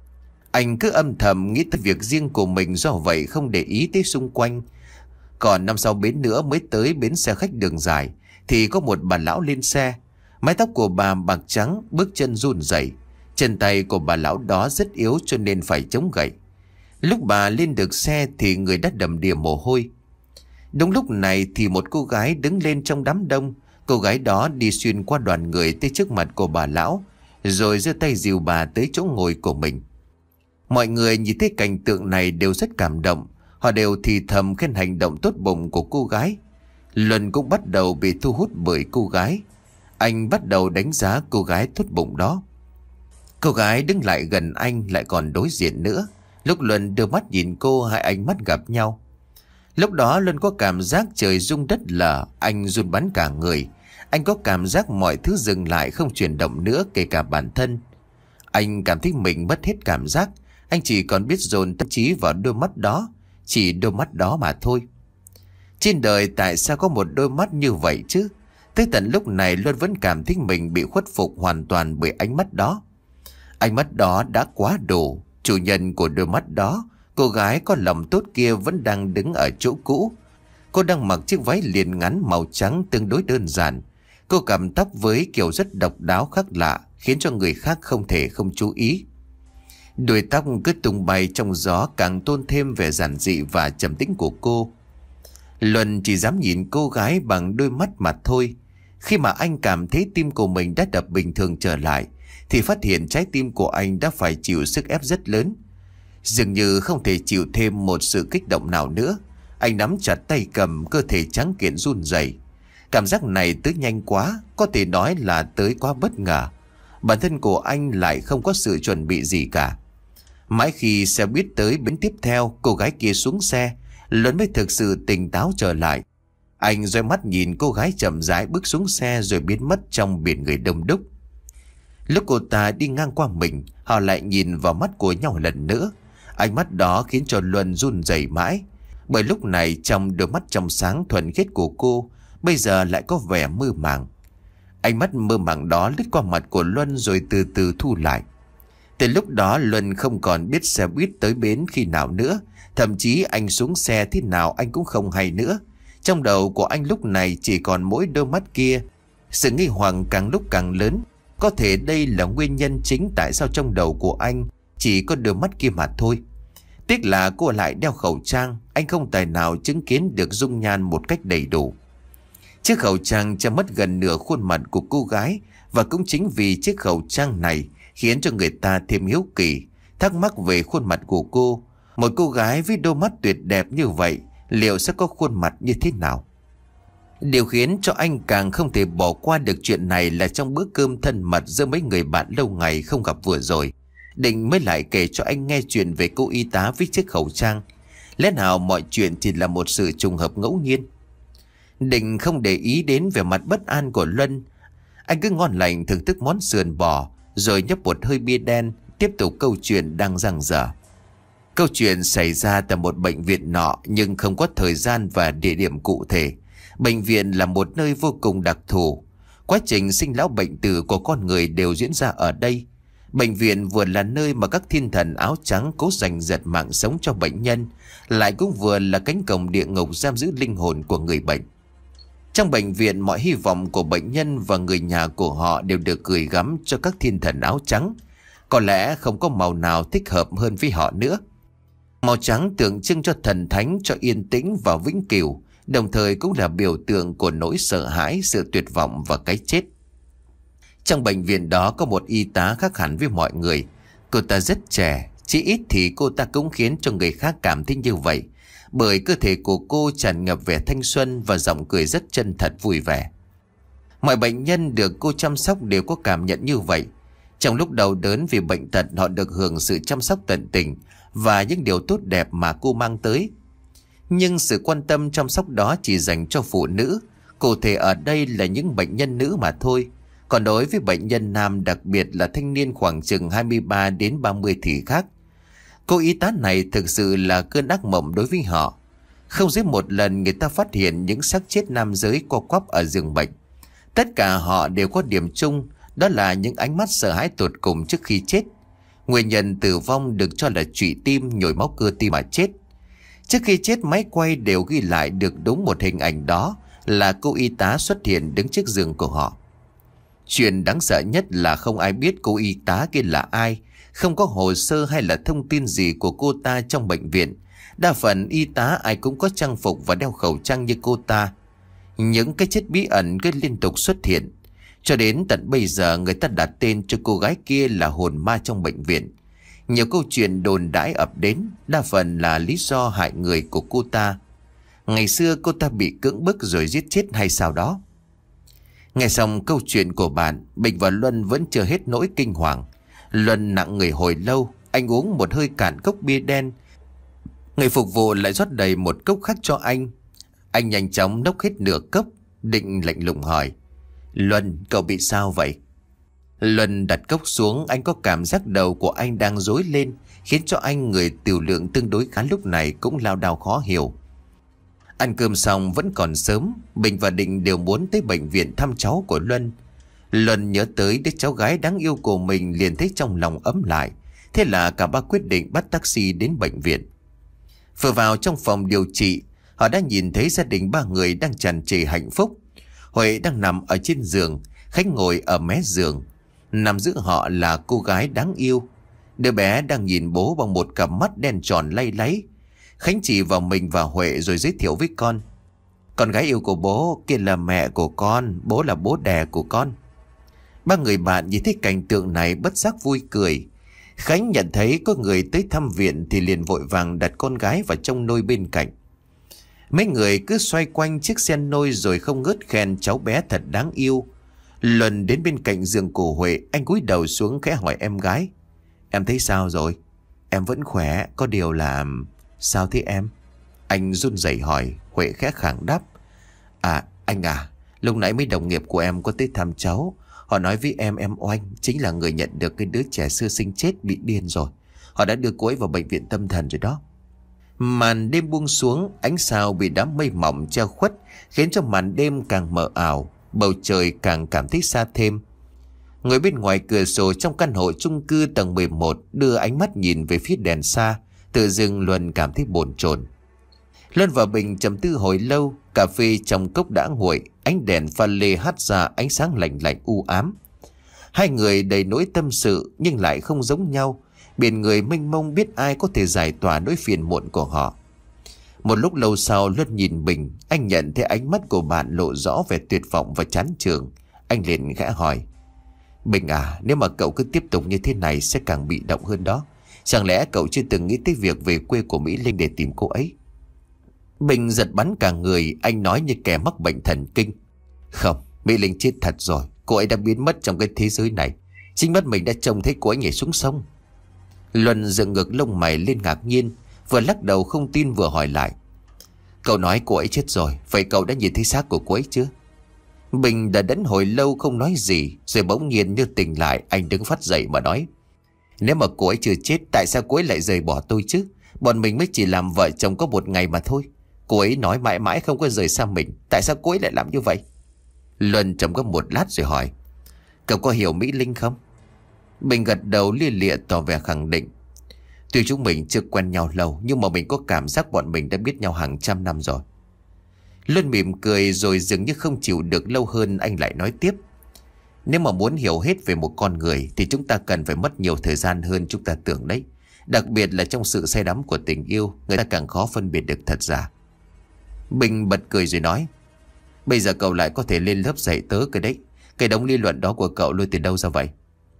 Anh cứ âm thầm nghĩ tới việc riêng của mình, do vậy không để ý tới xung quanh. Còn năm sau bến nữa mới tới bến xe khách đường dài thì có một bà lão lên xe. Mái tóc của bà bạc trắng, bước chân run rẩy. Chân tay của bà lão đó rất yếu cho nên phải chống gậy. Lúc bà lên được xe thì người đã đầm đìa mồ hôi. Đúng lúc này thì một cô gái đứng lên trong đám đông. Cô gái đó đi xuyên qua đoàn người tới trước mặt của bà lão, rồi giơ tay dìu bà tới chỗ ngồi của mình. Mọi người nhìn thấy cảnh tượng này đều rất cảm động. Họ đều thì thầm khen hành động tốt bụng của cô gái. Luân cũng bắt đầu bị thu hút bởi cô gái. Anh bắt đầu đánh giá cô gái tốt bụng đó. Cô gái đứng lại gần anh, lại còn đối diện nữa. Lúc Luân đưa mắt nhìn cô, hai ánh mắt gặp nhau. Lúc đó Luân có cảm giác trời rung đất lở. Anh run bắn cả người. Anh có cảm giác mọi thứ dừng lại, không chuyển động nữa, kể cả bản thân. Anh cảm thấy mình mất hết cảm giác. Anh chỉ còn biết dồn tâm trí vào đôi mắt đó. Chỉ đôi mắt đó mà thôi. Trên đời tại sao có một đôi mắt như vậy chứ? Tới tận lúc này Luân vẫn cảm thấy mình bị khuất phục hoàn toàn bởi ánh mắt đó. Ánh mắt đó đã quá đủ. Chủ nhân của đôi mắt đó, cô gái có lòng tốt kia, vẫn đang đứng ở chỗ cũ. Cô đang mặc chiếc váy liền ngắn màu trắng tương đối đơn giản. Cô cầm tóc với kiểu rất độc đáo khác lạ, khiến cho người khác không thể không chú ý. Đuôi tóc cứ tung bay trong gió càng tôn thêm vẻ giản dị và trầm tĩnh của cô. Luân chỉ dám nhìn cô gái bằng đôi mắt mà thôi. Khi mà anh cảm thấy tim của mình đã đập bình thường trở lại, thì phát hiện trái tim của anh đã phải chịu sức ép rất lớn. Dường như không thể chịu thêm một sự kích động nào nữa. Anh nắm chặt tay cầm, cơ thể trắng kiện run rẩy. Cảm giác này tới nhanh quá, có thể nói là tới quá bất ngờ. Bản thân của anh lại không có sự chuẩn bị gì cả. Mãi khi xe buýt tới bến tiếp theo, cô gái kia xuống xe, Luân mới thực sự tỉnh táo trở lại. Anh dõi mắt nhìn cô gái chậm rãi bước xuống xe rồi biến mất trong biển người đông đúc. Lúc cô ta đi ngang qua mình, họ lại nhìn vào mắt của nhau lần nữa. Ánh mắt đó khiến cho Luân run rẩy mãi. Bởi lúc này trong đôi mắt trong sáng thuần khiết của cô bây giờ lại có vẻ mơ màng. Ánh mắt mơ màng đó lướt qua mặt của Luân rồi từ từ thu lại. Từ lúc đó Luân không còn biết xe buýt tới bến khi nào nữa. Thậm chí anh xuống xe thế nào anh cũng không hay nữa. Trong đầu của anh lúc này chỉ còn mỗi đôi mắt kia. Sự nghi hoặc càng lúc càng lớn. Có thể đây là nguyên nhân chính tại sao trong đầu của anh chỉ có đôi mắt kia mà thôi. Tiếc là cô lại đeo khẩu trang, anh không tài nào chứng kiến được dung nhan một cách đầy đủ. Chiếc khẩu trang che mất gần nửa khuôn mặt của cô gái, và cũng chính vì chiếc khẩu trang này khiến cho người ta thêm hiếu kỳ, thắc mắc về khuôn mặt của cô. Một cô gái với đôi mắt tuyệt đẹp như vậy, liệu sẽ có khuôn mặt như thế nào? Điều khiến cho anh càng không thể bỏ qua được chuyện này là trong bữa cơm thân mật giữa mấy người bạn lâu ngày không gặp vừa rồi, Định mới lại kể cho anh nghe chuyện về cô y tá với chiếc khẩu trang. Lẽ nào mọi chuyện chỉ là một sự trùng hợp ngẫu nhiên? Định không để ý đến vẻ mặt bất an của Luân. Anh cứ ngon lành thưởng thức món sườn bò, rồi nhấp một hơi bia đen, tiếp tục câu chuyện đang dang dở. Câu chuyện xảy ra tại một bệnh viện nọ, nhưng không có thời gian và địa điểm cụ thể. Bệnh viện là một nơi vô cùng đặc thù. Quá trình sinh lão bệnh tử của con người đều diễn ra ở đây. Bệnh viện vừa là nơi mà các thiên thần áo trắng cố giành giật mạng sống cho bệnh nhân, lại cũng vừa là cánh cổng địa ngục giam giữ linh hồn của người bệnh. Trong bệnh viện, mọi hy vọng của bệnh nhân và người nhà của họ đều được gửi gắm cho các thiên thần áo trắng. Có lẽ không có màu nào thích hợp hơn với họ nữa. Màu trắng tượng trưng cho thần thánh, cho yên tĩnh và vĩnh cửu, đồng thời cũng là biểu tượng của nỗi sợ hãi, sự tuyệt vọng và cái chết. Trong bệnh viện đó có một y tá khác hẳn với mọi người. Cô ta rất trẻ, chỉ ít thì cô ta cũng khiến cho người khác cảm thấy như vậy, bởi cơ thể của cô tràn ngập vẻ thanh xuân và giọng cười rất chân thật vui vẻ. Mọi bệnh nhân được cô chăm sóc đều có cảm nhận như vậy. Trong lúc đau đớn vì bệnh tật, họ được hưởng sự chăm sóc tận tình và những điều tốt đẹp mà cô mang tới. Nhưng sự quan tâm chăm sóc đó chỉ dành cho phụ nữ, cụ thể ở đây là những bệnh nhân nữ mà thôi. Còn đối với bệnh nhân nam, đặc biệt là thanh niên khoảng chừng hai mươi ba đến ba mươi thì khác. Cô y tá này thực sự là cơn ác mộng đối với họ. Không dưới một lần người ta phát hiện những xác chết nam giới co quắp ở giường bệnh. Tất cả họ đều có điểm chung, đó là những ánh mắt sợ hãi tột cùng trước khi chết. Nguyên nhân tử vong được cho là trụy tim, nhồi máu cơ tim mà chết. Trước khi chết, máy quay đều ghi lại được đúng một hình ảnh, đó là cô y tá xuất hiện đứng trước giường của họ. Chuyện đáng sợ nhất là không ai biết cô y tá kia là ai, không có hồ sơ hay là thông tin gì của cô ta trong bệnh viện. Đa phần y tá ai cũng có trang phục và đeo khẩu trang như cô ta. Những cái chết bí ẩn cứ liên tục xuất hiện. Cho đến tận bây giờ, người ta đặt tên cho cô gái kia là hồn ma trong bệnh viện. Nhiều câu chuyện đồn đãi ập đến, đa phần là lý do hại người của cô ta. Ngày xưa cô ta bị cưỡng bức rồi giết chết hay sao đó. Nghe xong câu chuyện của bạn, Bình và Luân vẫn chưa hết nỗi kinh hoàng. Luân nặng người hồi lâu, anh uống một hơi cạn cốc bia đen. Người phục vụ lại rót đầy một cốc khác cho anh. Anh nhanh chóng nốc hết nửa cốc. Định lạnh lùng hỏi: Luân, cậu bị sao vậy? Luân đặt cốc xuống. Anh có cảm giác đầu của anh đang rối lên, khiến cho anh, người tiểu lượng tương đối khá, lúc này cũng lao đao khó hiểu. Ăn cơm xong vẫn còn sớm, Bình và Định đều muốn tới bệnh viện thăm cháu của Luân. Luân nhớ tới đứa cháu gái đáng yêu của mình, liền thấy trong lòng ấm lại. Thế là cả ba quyết định bắt taxi đến bệnh viện. Vừa vào trong phòng điều trị, họ đã nhìn thấy gia đình ba người đang tràn trề hạnh phúc. Huệ đang nằm ở trên giường, Khánh ngồi ở mé giường. Nằm giữa họ là cô gái đáng yêu. Đứa bé đang nhìn bố bằng một cặp mắt đen tròn lay láy. Khánh chỉ vào mình và Huệ rồi giới thiệu với con: Con gái yêu của bố, kia là mẹ của con, bố là bố đẻ của con. Ba người bạn nhìn thấy cảnh tượng này bất giác vui cười. Khánh nhận thấy có người tới thăm viện thì liền vội vàng đặt con gái vào trong nôi bên cạnh. Mấy người cứ xoay quanh chiếc xe nôi rồi không ngớt khen cháu bé thật đáng yêu. Luân đến bên cạnh giường của Huệ, anh cúi đầu xuống khẽ hỏi em gái. Em thấy sao rồi? Em vẫn khỏe, có điều là... Sao thế em? Anh run rẩy hỏi. Huệ khẽ khàng đáp. À anh à, lúc nãy mấy đồng nghiệp của em có tới thăm cháu. Họ nói với em em Oanh chính là người nhận được cái đứa trẻ sơ sinh chết bị điên rồi. Họ đã đưa cô ấy vào bệnh viện tâm thần rồi đó. Màn đêm buông xuống, ánh sao bị đám mây mỏng che khuất khiến cho màn đêm càng mờ ảo, bầu trời càng cảm thấy xa thêm. Người bên ngoài cửa sổ trong căn hộ chung cư tầng mười một đưa ánh mắt nhìn về phía đèn xa, tự dưng Luân cảm thấy bồn chồn. Luân và Bình trầm tư hồi lâu, cà phê trong cốc đã nguội, ánh đèn pha lê hắt ra ánh sáng lạnh lạnh u ám. Hai người đầy nỗi tâm sự nhưng lại không giống nhau, biển người mênh mông biết ai có thể giải tỏa nỗi phiền muộn của họ. Một lúc lâu sau Luân nhìn Bình, anh nhận thấy ánh mắt của bạn lộ rõ vẻ tuyệt vọng và chán chường. Anh liền khẽ hỏi. Bình à, nếu mà cậu cứ tiếp tục như thế này sẽ càng bị động hơn đó. Chẳng lẽ cậu chưa từng nghĩ tới việc về quê của Mỹ Linh để tìm cô ấy? Bình giật bắn cả người, anh nói như kẻ mắc bệnh thần kinh. Không, Mỹ Linh chết thật rồi, cô ấy đã biến mất trong cái thế giới này. Chính mắt mình đã trông thấy cô ấy nhảy xuống sông. Luân dựng ngược lông mày lên ngạc nhiên, vừa lắc đầu không tin vừa hỏi lại. Cậu nói cô ấy chết rồi, vậy cậu đã nhìn thấy xác của cô ấy chưa? Bình đã đắn hồi lâu không nói gì, rồi bỗng nhiên như tỉnh lại, anh đứng phát dậy mà nói. Nếu mà cô ấy chưa chết, tại sao cô ấy lại rời bỏ tôi chứ? Bọn mình mới chỉ làm vợ chồng có một ngày mà thôi. Cô ấy nói mãi mãi không có rời xa mình, tại sao cô ấy lại làm như vậy? Luân trầm ngâm một lát rồi hỏi. Cậu có hiểu Mỹ Linh không? Bình gật đầu lia lịa tỏ vẻ khẳng định. Tuy chúng mình chưa quen nhau lâu, nhưng mà mình có cảm giác bọn mình đã biết nhau hàng trăm năm rồi. Luân mỉm cười rồi dường như không chịu được lâu hơn, anh lại nói tiếp. Nếu mà muốn hiểu hết về một con người thì chúng ta cần phải mất nhiều thời gian hơn chúng ta tưởng đấy. Đặc biệt là trong sự say đắm của tình yêu, người ta càng khó phân biệt được thật giả. Bình bật cười rồi nói. Bây giờ cậu lại có thể lên lớp dạy tớ cái đấy. Cái đống lý luận đó của cậu lôi từ đâu ra vậy?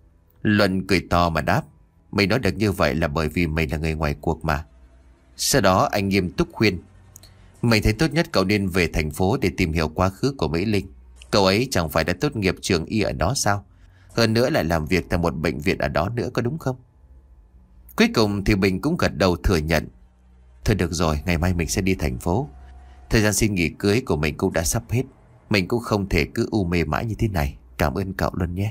Luân cười to mà đáp. Mày nói được như vậy là bởi vì mày là người ngoài cuộc mà. Sau đó anh nghiêm túc khuyên. Mình thấy tốt nhất cậu nên về thành phố để tìm hiểu quá khứ của Mỹ Linh. Cậu ấy chẳng phải đã tốt nghiệp trường y ở đó sao? Hơn nữa lại làm việc tại một bệnh viện ở đó nữa, có đúng không? Cuối cùng thì Bình cũng gật đầu thừa nhận. Thôi được rồi, ngày mai mình sẽ đi thành phố. Thời gian xin nghỉ cưới của mình cũng đã sắp hết. Mình cũng không thể cứ u mê mãi như thế này. Cảm ơn cậu Luân nhé.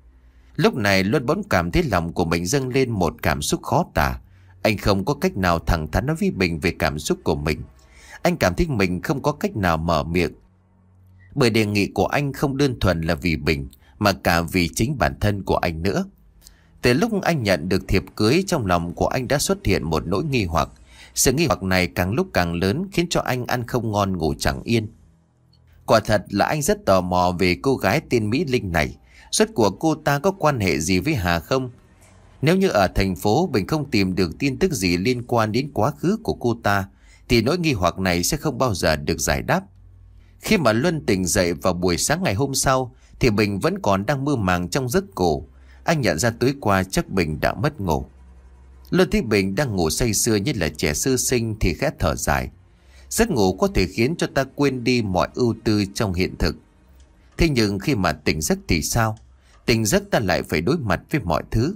Lúc này Luân bỗng cảm thấy lòng của mình dâng lên một cảm xúc khó tả. Anh không có cách nào thẳng thắn nói với Bình về cảm xúc của mình. Anh cảm thấy mình không có cách nào mở miệng, bởi đề nghị của anh không đơn thuần là vì Bình, mà cả vì chính bản thân của anh nữa. Từ lúc anh nhận được thiệp cưới, trong lòng của anh đã xuất hiện một nỗi nghi hoặc. Sự nghi hoặc này càng lúc càng lớn, khiến cho anh ăn không ngon ngủ chẳng yên. Quả thật là anh rất tò mò về cô gái tên Mỹ Linh này. Rốt cuộc cô ta có quan hệ gì với Hà không? Nếu như ở thành phố Bình không tìm được tin tức gì liên quan đến quá khứ của cô ta, thì nỗi nghi hoặc này sẽ không bao giờ được giải đáp. Khi mà Luân tỉnh dậy vào buổi sáng ngày hôm sau, thì Bình vẫn còn đang mơ màng trong giấc ngủ. Anh nhận ra tối qua chắc Bình đã mất ngủ. Luân thấy Bình đang ngủ say sưa như là trẻ sơ sinh thì khẽ thở dài. Giấc ngủ có thể khiến cho ta quên đi mọi ưu tư trong hiện thực. Thế nhưng khi mà tỉnh giấc thì sao? Tỉnh giấc ta lại phải đối mặt với mọi thứ.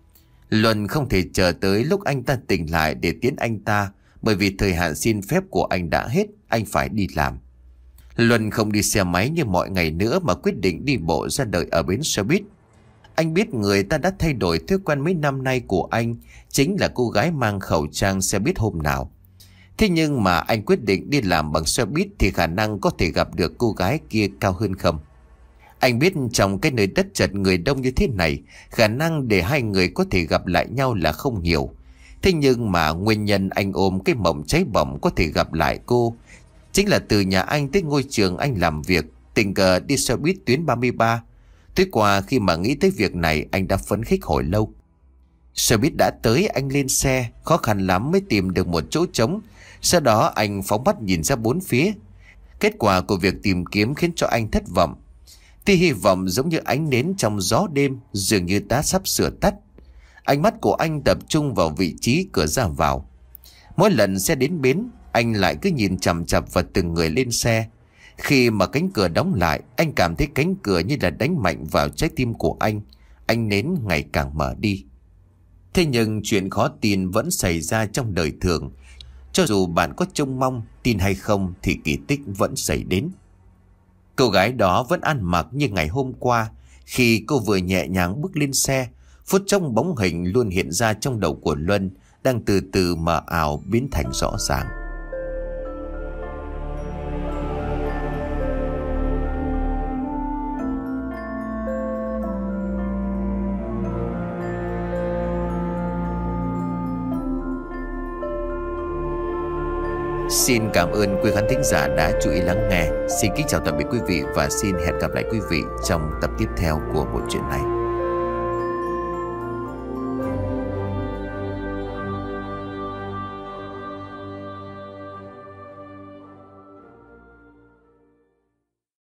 Luân không thể chờ tới lúc anh ta tỉnh lại để tiến anh ta, bởi vì thời hạn xin phép của anh đã hết, anh phải đi làm. Luân không đi xe máy như mọi ngày nữa mà quyết định đi bộ ra đợi ở bến xe buýt. Anh biết người ta đã thay đổi thói quen mấy năm nay của anh, chính là cô gái mang khẩu trang xe buýt hôm nào. Thế nhưng mà anh quyết định đi làm bằng xe buýt thì khả năng có thể gặp được cô gái kia cao hơn không? Anh biết trong cái nơi đất chật người đông như thế này, khả năng để hai người có thể gặp lại nhau là không nhiều. Thế nhưng mà nguyên nhân anh ôm cái mộng cháy bỏng có thể gặp lại cô chính là từ nhà anh tới ngôi trường anh làm việc, tình cờ đi xe buýt tuyến ba mươi ba. Tối qua khi mà nghĩ tới việc này, anh đã phấn khích hồi lâu. Xe buýt đã tới, anh lên xe, khó khăn lắm mới tìm được một chỗ trống. Sau đó anh phóng mắt nhìn ra bốn phía. Kết quả của việc tìm kiếm khiến cho anh thất vọng. Tia hy vọng giống như ánh nến trong gió đêm dường như đã sắp sửa tắt. Ánh mắt của anh tập trung vào vị trí cửa ra vào. Mỗi lần xe đến bến, anh lại cứ nhìn chằm chằm vào từng người lên xe. Khi mà cánh cửa đóng lại, anh cảm thấy cánh cửa như là đánh mạnh vào trái tim của anh. Ánh nến ngày càng mở đi. Thế nhưng chuyện khó tin vẫn xảy ra trong đời thường. Cho dù bạn có trông mong, tin hay không thì kỳ tích vẫn xảy đến. Cô gái đó vẫn ăn mặc như ngày hôm qua. Khi cô vừa nhẹ nhàng bước lên xe, phút trong bóng hình luôn hiện ra trong đầu của Luân đang từ từ mờ ảo biến thành rõ ràng. Xin cảm ơn quý khán thính giả đã chú ý lắng nghe. Xin kính chào tạm biệt quý vị và xin hẹn gặp lại quý vị trong tập tiếp theo của bộ truyện này.